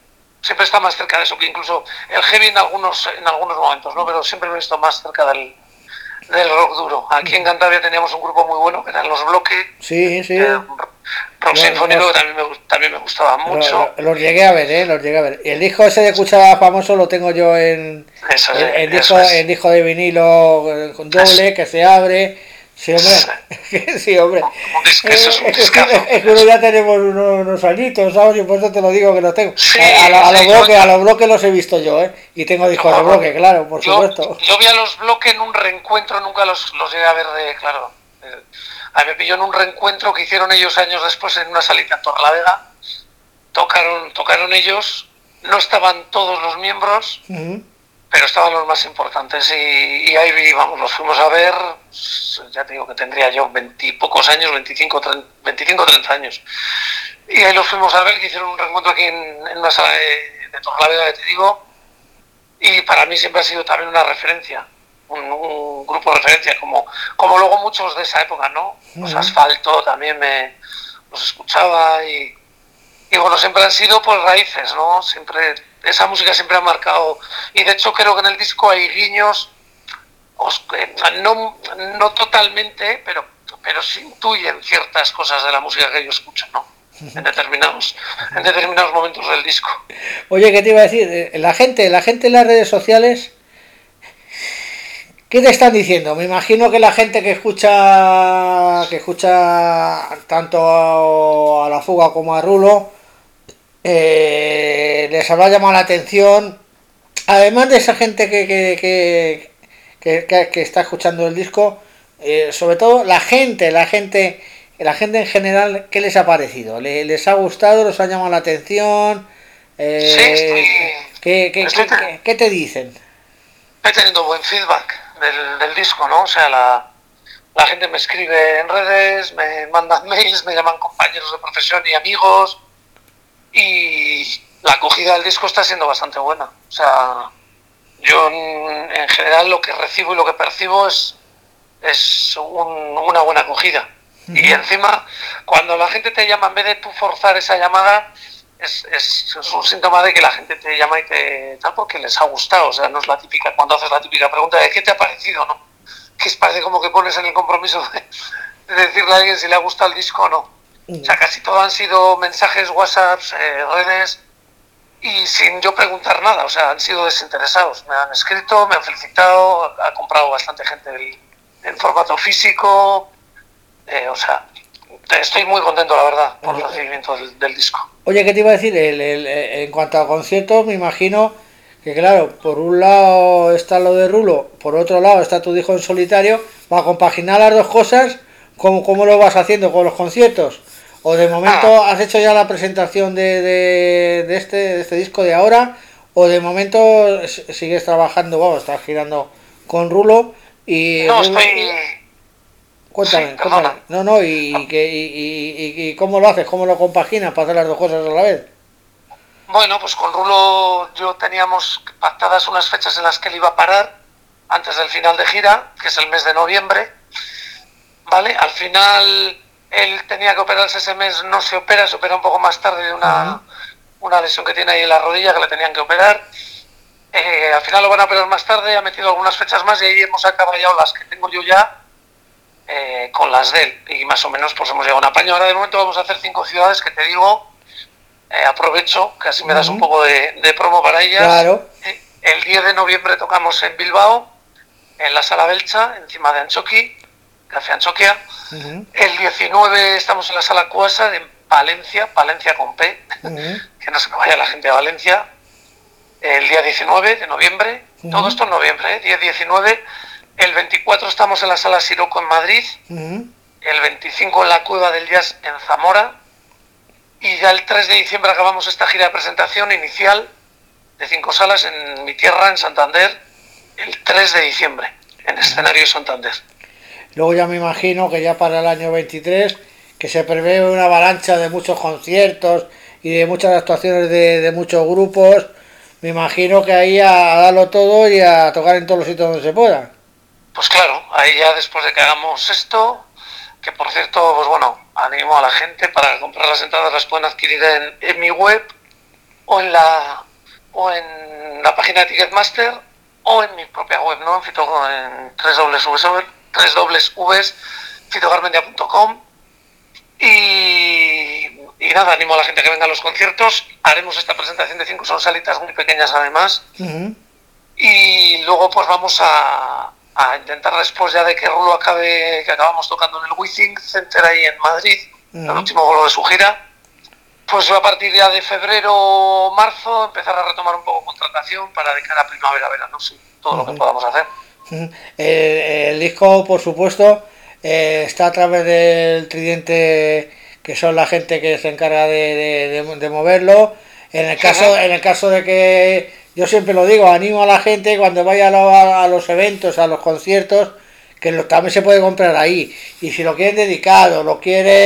siempre está más cerca de eso que incluso el heavy en algunos, en algunos momentos, ¿no? Pero siempre me he visto más cerca del, del rock duro. Aquí en Cantabria teníamos un grupo muy bueno, que eran Los Bloque. Sí, sí. Eh, rock Los- sinfónico, los- que también me, también me gustaba mucho. Lo- lo- Los llegué a ver, ¿eh? Los llegué a ver. Y el disco ese de Cuchara famoso lo tengo yo en Eso es, el, el eso disco, es. el disco de vinilo eh, con doble que se abre. Sí, hombre. Sí, hombre. Un disco, eso es un Eh, es, que, discazo. es que uno ya tenemos unos, unos añitos, ¿sabes? Y por eso te lo digo que los tengo. Sí, a, a lo- a los sí, bloques, yo- a los bloques los he visto yo, ¿eh? Y tengo discos de bloque, claro, por yo, supuesto. yo vi a Los Bloque en un reencuentro, nunca los, los llegué a ver de, claro. eh, A mí me pilló en un reencuentro que hicieron ellos años después en una salita en Torrelavega. Tocaron, tocaron ellos, no estaban todos los miembros, Ujú. pero estaban los más importantes y, y ahí vi, vamos, los fuimos a ver, ya te digo que tendría yo veintipocos años, veinticinco, treinta años. Y ahí los fuimos a ver, que hicieron un reencuentro aquí en, en una sala de, de Torrelavega, te digo, y para mí siempre ha sido también una referencia, un, un grupo de referencia, como, como luego muchos de esa época, ¿no? Los Ujú. Asfalto también me los escuchaba y, y bueno, siempre han sido pues raíces, ¿no? Siempre, esa música siempre ha marcado, y de hecho creo que en el disco hay guiños, os- eh, no, no totalmente, pero, pero se intuyen ciertas cosas de la música que yo escucho, ¿no? En determinados, en determinados momentos del disco. Oye, ¿qué te iba a decir? Eh, La gente, la gente en las redes sociales, ¿qué te están diciendo? Me imagino que la gente que escucha, que escucha tanto a La Fuga como a Rulo, eh, les habrá llamado la atención. Además de esa gente que, que, que, que, que- que está escuchando el disco, eh, sobre todo la gente, la gente, la gente en general, ¿qué les ha parecido? ¿Le- ¿Les ha gustado? ¿Les ha llamado la atención? Eh, Sí, estoy- ¿qué, qué, estoy- qué- qué- qué te dicen? Estoy teniendo buen feedback del, del disco, ¿no? O sea, la, la gente me escribe en redes, me mandan mails, me llaman compañeros de profesión y amigos, y la acogida del disco está siendo bastante buena. O sea, yo en, en general lo que recibo y lo que percibo es, es un- una buena acogida. Y encima, cuando la gente te llama, en vez de tú forzar esa llamada, es, es, es un síntoma de que la gente te llama y te tal porque les ha gustado. O sea, no es la típica, cuando haces la típica pregunta de ¿qué te ha parecido?, ¿no? Que es, parece como que pones en el compromiso de, de decirle a alguien si le ha gustado el disco o no. O sea, casi todo han sido mensajes, WhatsApps, eh, redes, y sin yo preguntar nada. O sea, han sido desinteresados. Me han escrito, me han felicitado, ha comprado bastante gente el, en formato físico. Eh, o sea, estoy muy contento, la verdad, por el recibimiento del, del disco. Oye, ¿qué te iba a decir? El- el- en cuanto a conciertos, me imagino que, claro, por un lado está lo de Rulo, por otro lado está tu disco en solitario. ¿Para compaginar las dos cosas, cómo, cómo lo vas haciendo con los conciertos? ¿O de momento has hecho ya la presentación de, de, de este, de este disco de ahora? ¿O de momento s- sigues trabajando, vamos, estás girando con Rulo? Y No, Rulo- estoy... Cuéntame, Sí, cuéntame. perdona. No, no, y, que- y, y, y- y cómo lo haces, cómo lo compaginas para hacer las dos cosas a la vez. Bueno, pues con Rulo yo teníamos pactadas unas fechas en las que él iba a parar antes del final de gira, que es el mes de noviembre, ¿vale? Al final él tenía que operarse ese mes, no se opera, se opera un poco más tarde de una, una lesión que tiene ahí en la rodilla que le tenían que operar. Eh, al final lo van a operar más tarde, ha metido algunas fechas más y ahí hemos acabado las que tengo yo ya eh, con las de él. Y más o menos pues hemos llegado a un apaño. Ahora de momento vamos a hacer cinco ciudades que te digo, eh, aprovecho, que así me das un poco de, de promo para ellas. Claro. Eh, El diez de noviembre tocamos en Bilbao, en la Sala Belcha, encima de Anchoqui, Café Anchoquia. Ujú, El diecinueve estamos en la Sala Cuasa de Palencia, Palencia con P, ujú. que no se me vaya la gente a Valencia. El día diecinueve de noviembre, Ujú. todo esto en noviembre, ¿eh? Día diecinueve. El veinticuatro estamos en la Sala Siroco en Madrid. Ujú. El veinticinco en la Cueva del Jazz en Zamora. Y ya el tres de diciembre acabamos esta gira de presentación inicial de cinco salas en mi tierra, en Santander, el tres de diciembre, en escenario Santander. Luego ya me imagino que ya para el año veintitrés, que se prevé una avalancha de muchos conciertos y de muchas actuaciones de, de muchos grupos. Me imagino que ahí a, a darlo todo y a tocar en todos los sitios donde se pueda. Pues claro, ahí ya después de que hagamos esto, que por cierto, pues bueno, animo a la gente para comprar las entradas, las pueden adquirir en, en mi web o en la o en la página de Ticketmaster o en mi propia web, ¿no? En, Fito, en doble u doble u doble u punto fitogarmendia punto com. Y, y nada, animo a la gente a que venga a los conciertos. Haremos esta presentación de cinco salitas muy pequeñas además. Uh-huh. Y luego pues vamos a, a intentar, después ya de que Rulo acabe, que acabamos tocando en el WeThink Center ahí en Madrid, uh-huh. el último bolo de su gira, pues a partir ya de febrero o marzo empezar a retomar un poco contratación para de cara a primavera, verano, sí, todo uh-huh. lo que podamos hacer. Uh-huh. el, el disco, por supuesto, Eh, está a través del Tridente, que son la gente que se encarga de, de, de, de moverlo. En el caso en el caso de que, yo siempre lo digo, animo a la gente cuando vaya a, lo, a los eventos, a los conciertos, que lo, también se puede comprar ahí. Y si lo quieren dedicado, lo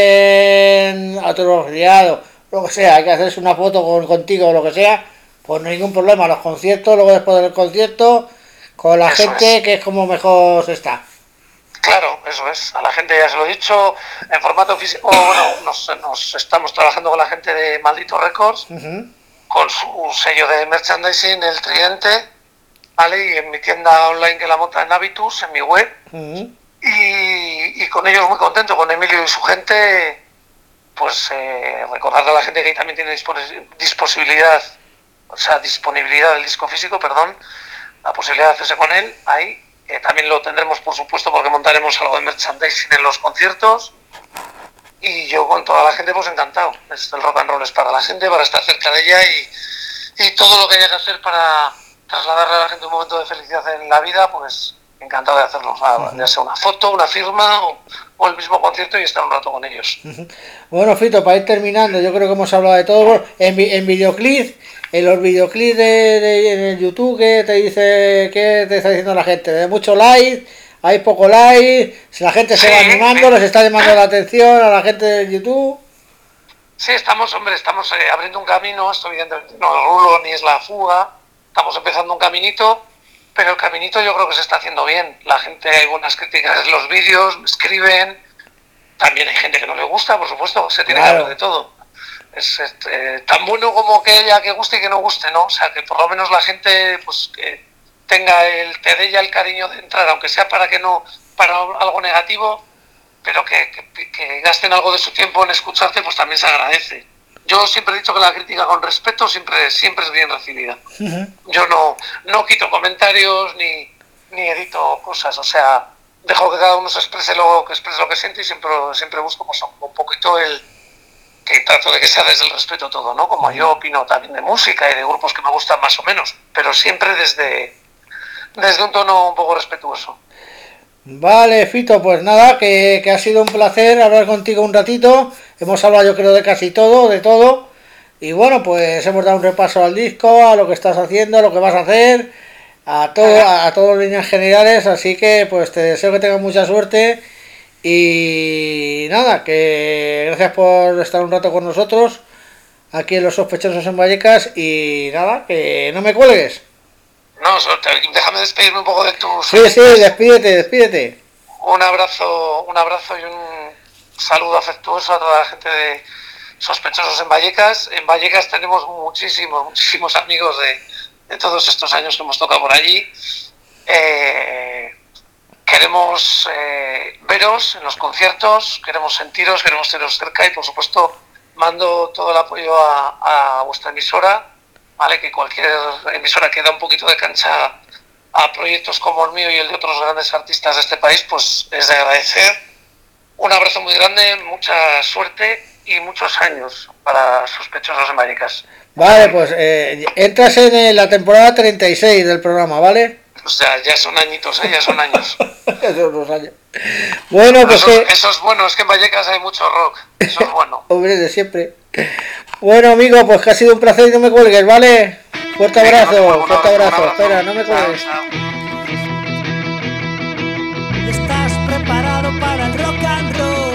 quieren autografiado, lo que sea, hay que hacerse una foto con, contigo o lo que sea, pues no hay ningún problema. Los conciertos, luego después del concierto, con la Eso gente es. que es como mejor se está. Claro, eso es. A la gente ya se lo he dicho. En formato físico, bueno, nos, nos estamos trabajando con la gente de Maldito Records, uh-huh. con su sello de merchandising, el Tridente, ¿vale? Y en mi tienda online que la monta en Habitus, en mi web. Uh-huh. Y, y con ellos muy contento, con Emilio y su gente, pues eh, recordarle a la gente que ahí también tiene dispos- disposibilidad, o sea, disponibilidad del disco físico, perdón, la posibilidad de hacerse con él ahí. Eh, también lo tendremos, por supuesto, porque montaremos algo de merchandising en los conciertos. Y yo con toda la gente, pues encantado. Es, el rock and roll es para la gente, para estar cerca de ella y, y todo lo que haya que hacer para trasladarle a la gente un momento de felicidad en la vida, pues encantado de hacerlo. Uh-huh. Ya sea una foto, una firma o, o el mismo concierto y estar un rato con ellos. Uh-huh. Bueno, Fito, para ir terminando, yo creo que hemos hablado de todo. En, en videoclip, en los videoclips de, de, en el YouTube, ¿qué te dice, qué te está diciendo la gente? ¿De mucho like? ¿Hay poco like? Si la gente se sí, va animando, sí. les está llamando la atención a la gente del YouTube. Sí, estamos, hombre, estamos eh, abriendo un camino. Esto evidentemente no es rulo ni es la fuga. Estamos empezando un caminito, pero el caminito yo creo que se está haciendo bien. La gente, hay buenas críticas en los vídeos, me escriben. También hay gente que no le gusta, por supuesto, se tiene claro. que hablar de todo. Es, es eh, tan bueno como que haya que guste y que no guste, ¿no? O sea, que por lo menos la gente pues que tenga el, te dé ya el cariño de entrar, aunque sea para que no, para algo negativo, pero que, que, que gasten algo de su tiempo en escucharte, pues también se agradece. Yo siempre he dicho que la crítica con respeto siempre, siempre es bien recibida. Uh-huh. Yo no, no quito comentarios ni, ni edito cosas, o sea, dejo que cada uno se exprese lo que exprese lo que siente y siempre, siempre busco pues, un poquito el que trato de que sea desde el respeto todo, ¿no? Como yo opino también de música y de grupos que me gustan más o menos, pero siempre desde, desde un tono un poco respetuoso. Vale, Fito, pues nada, que, que ha sido un placer hablar contigo un ratito. Hemos hablado yo creo de casi todo, de todo. Y bueno, pues hemos dado un repaso al disco, a lo que estás haciendo, a lo que vas a hacer, a todo, a, a todas las líneas generales, así que pues te deseo que tengas mucha suerte. Y nada, que gracias por estar un rato con nosotros aquí en Los Sospechosos en Vallecas. Y nada, que no me cuelgues. No, déjame despedirme un poco de tus... Sí, sí, despídete, despídete. Un abrazo, un abrazo y un saludo afectuoso a toda la gente de Sospechosos en Vallecas. En Vallecas tenemos muchísimos, muchísimos amigos de, de todos estos años que hemos tocado por allí. Eh... Queremos eh, veros en los conciertos, queremos sentiros, queremos teneros cerca y por supuesto mando todo el apoyo a, a vuestra emisora, ¿vale? Que cualquier emisora que da un poquito de cancha a proyectos como el mío y el de otros grandes artistas de este país, pues es de agradecer. Un abrazo muy grande, mucha suerte y muchos años para Sospechosos en Vallecas. Vale, pues eh, entras en la temporada treinta y seis del programa, ¿vale? Pues ya, ya son añitos, ¿eh? Ya son años. Ya son unos años. Bueno, pues... Eso, que... eso es bueno, es que en Vallecas hay mucho rock. Eso es bueno. Hombre, de siempre. Bueno, amigo, pues que ha sido un placer y no me cuelgues, ¿vale? Fuerte abrazo, Venga, no, fuerte abrazo. abrazo. Espera, no me cuelgues. Chao, chao. ¿Estás preparado para el rock and roll?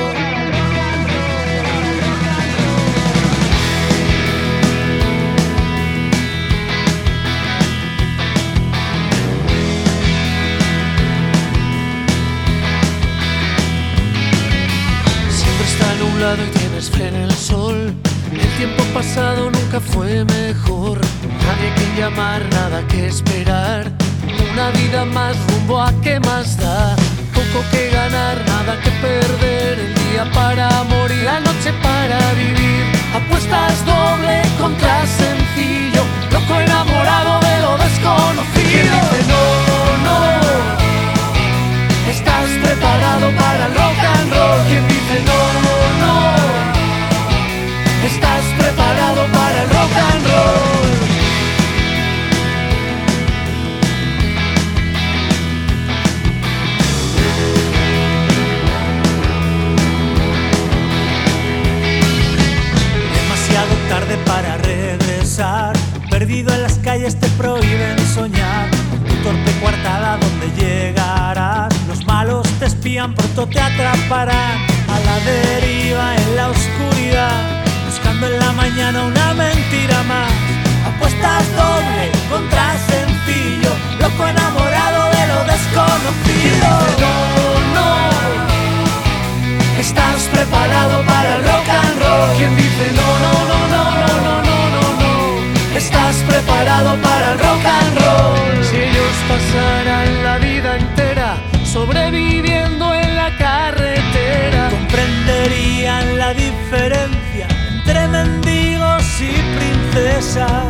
nublado y tienes fe en el sol. El tiempo pasado nunca fue mejor. Nadie que ya amar, nada que esperar. Una vida más, rumbo a qué más da. Poco que ganar, nada que perder. El día para morir, la noche para vivir. Apuestas doble contra sencillo, loco enamorado de lo desconocido. ¿Quién dice no, no? ¿Estás preparado para el rock and roll? ¿Quién dice no, no? ¿Estás preparado para el rock and roll? Demasiado tarde para regresar. Perdido en las calles te prohíben soñar. Tu torpe coartada donde llegarás. Los malos te espían, pronto te atraparán. A la deriva en la oscuridad, buscando en la mañana una mentira más. Apuestas doble contra sencillo, loco enamorado de lo desconocido. No, no, ¿estás preparado para el rock and roll? ¿Quién dice no, no, no, no, no, no, no, no, no? ¿Estás preparado para el rock and roll? Si ellos pasaran la vida entera sobreviviendo en la carretera, comprenderían la diferencia entre mendigos y princesas.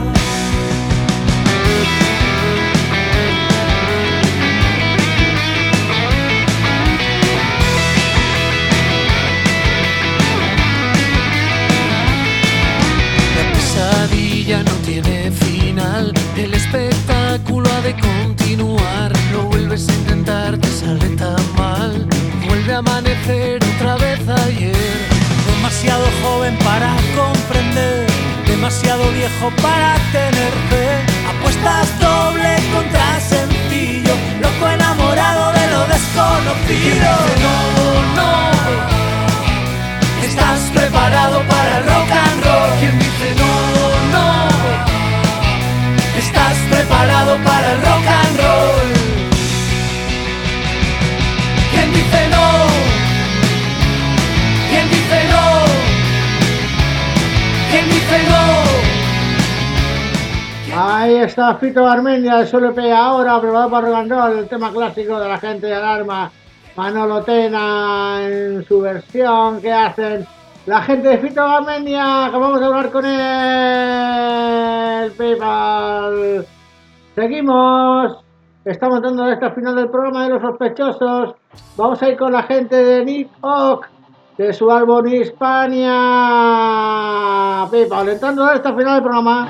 La pesadilla no tiene final, el espectáculo ha de continuar. Lo vuelves a intentar, te sale tan mal. Vuelve a amanecer otra vez ayer. Demasiado joven para comprender, demasiado viejo para tener fe. Apuestas doble contra sencillo, loco enamorado de lo desconocido. No, no, ¿estás preparado para el rock and roll? ¿Quién dice no, no? ¿Estás preparado para el rock and roll? ¿Quién dice no? ¿Quién dice no? ¿Quién dice no? Ahí está Fito Garmendia, el Solo P ahora, preparado para rock and roll, el tema clásico de la gente de Alarma. Manolo Tena en su versión que hacen la gente de Fito Garmendia, que vamos a hablar con él. PayPal. Seguimos. Estamos dando esta final del programa de Los Sospechosos. Vamos a ir con la gente de Nick Oak, de su álbum Hispania. PayPal, entrando a esta final del programa.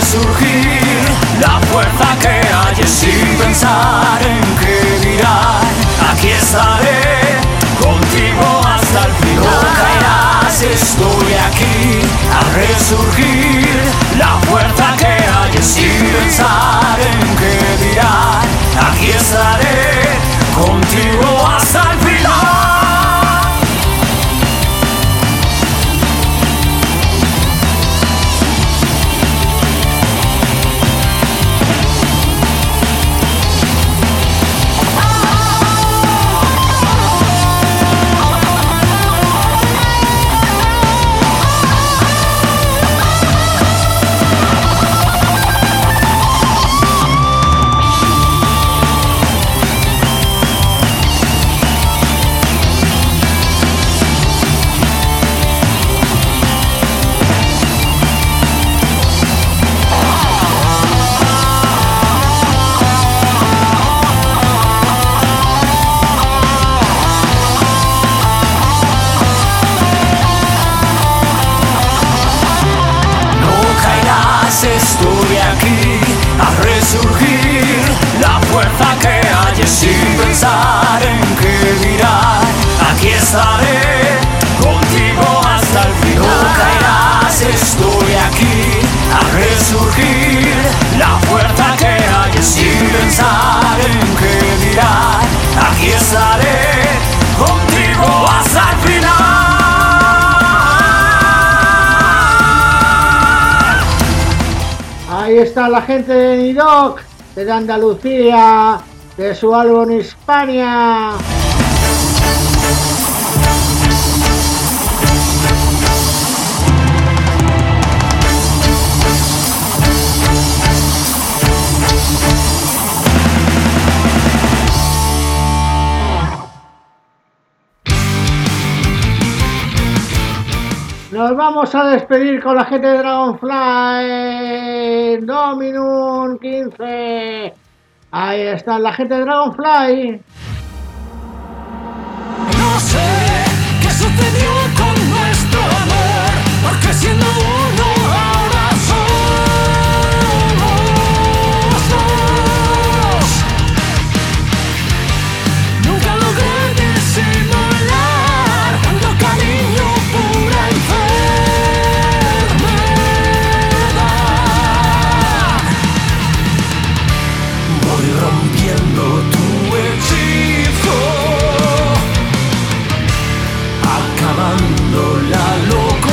resurgir, la fuerza que hay sin pensar en qué dirán. Aquí estaré contigo hasta el fin. No caerás, estoy aquí a resurgir, la fuerza que hay sin pensar en qué dirán. Aquí estaré contigo hasta el final. Estoy aquí a resurgir, la fuerza que hay sin pensar en qué dirán. Aquí estaré contigo hasta el fin. No caerás, estoy aquí a resurgir, la fuerza que hay sin pensar en qué dirán. Aquí estaré contigo hasta el final. Ahí está la gente de Nidoc, de Andalucía, de su álbum Hispania. Nos vamos a despedir con la gente de Dragonfly Dominum quince. Ahí está la gente de Dragonfly. No sé qué sucedió con nuestro amor, porque siendo uno ahora somos dos. Nunca logré disimular tanto cariño, pura enfermedad. Voy rompiendo tu hechizo, acabando la locura.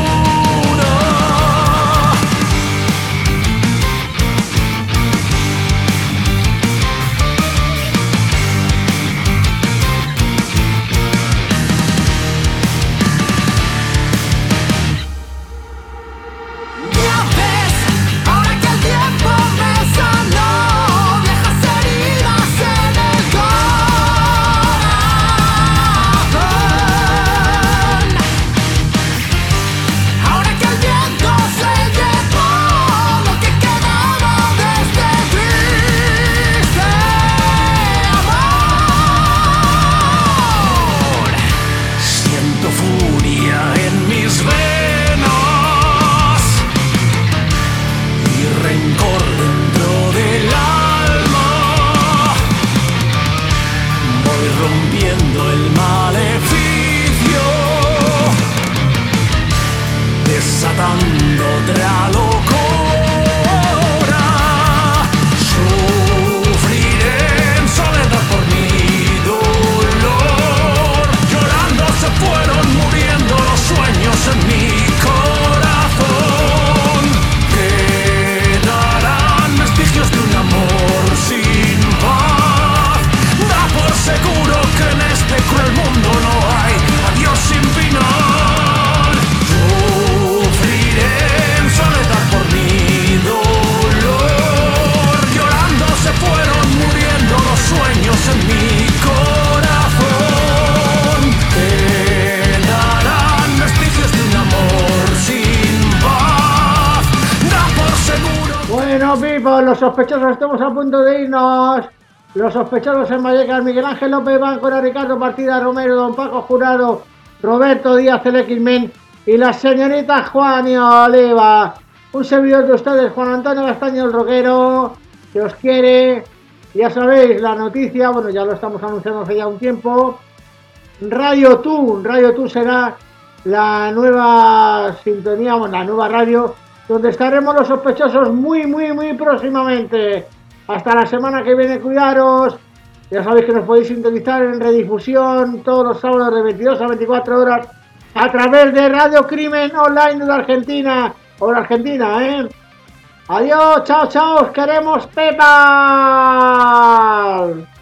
Ya ves, ahora que el tiempo me sanó, viejas heridas en el corazón. Ahora que el viento se llevó lo que quedaba de este triste amor. Siento furia en mis venas y rencor dentro del alma. Voy rompiendo el maleficio, desatando otra locura. Sufriré en soledad por mi dolor. Llorando se fueron muriendo los sueños en mi corazón. Quedarán vestigios de un amor sin paz. Da por seguro que en este cruel mundo no hay adiós sin final. Sufriré en soledad por mi dolor. Llorando se fueron muriendo los sueños en mi corazón. Quedarán vestigios de un amor sin paz. Da por seguro. Bueno, people, los sospechosos estamos a punto de irnos. Los sospechosos en Vallecas: Miguel Ángel López Báncora, Ricardo Partida Romero, Don Paco Jurado, Roberto Díaz el X-Men y la señorita Juan y Oliva. un servidor de ustedes, Juan Antonio Castaño el Roquero, que os quiere. Ya sabéis, la noticia, bueno, ya lo estamos anunciando hace ya un tiempo. Radio Tú, Radio Tú será la nueva sintonía, bueno, la nueva radio, donde estaremos los sospechosos muy, muy, muy próximamente. Hasta la semana que viene, cuidaros. Ya sabéis que nos podéis sintonizar en redifusión todos los sábados de veintidós a veinticuatro horas a través de Radio Crimen Online de la Argentina, o la Argentina, ¿eh? Adiós, chao, chao, os queremos, PayPal.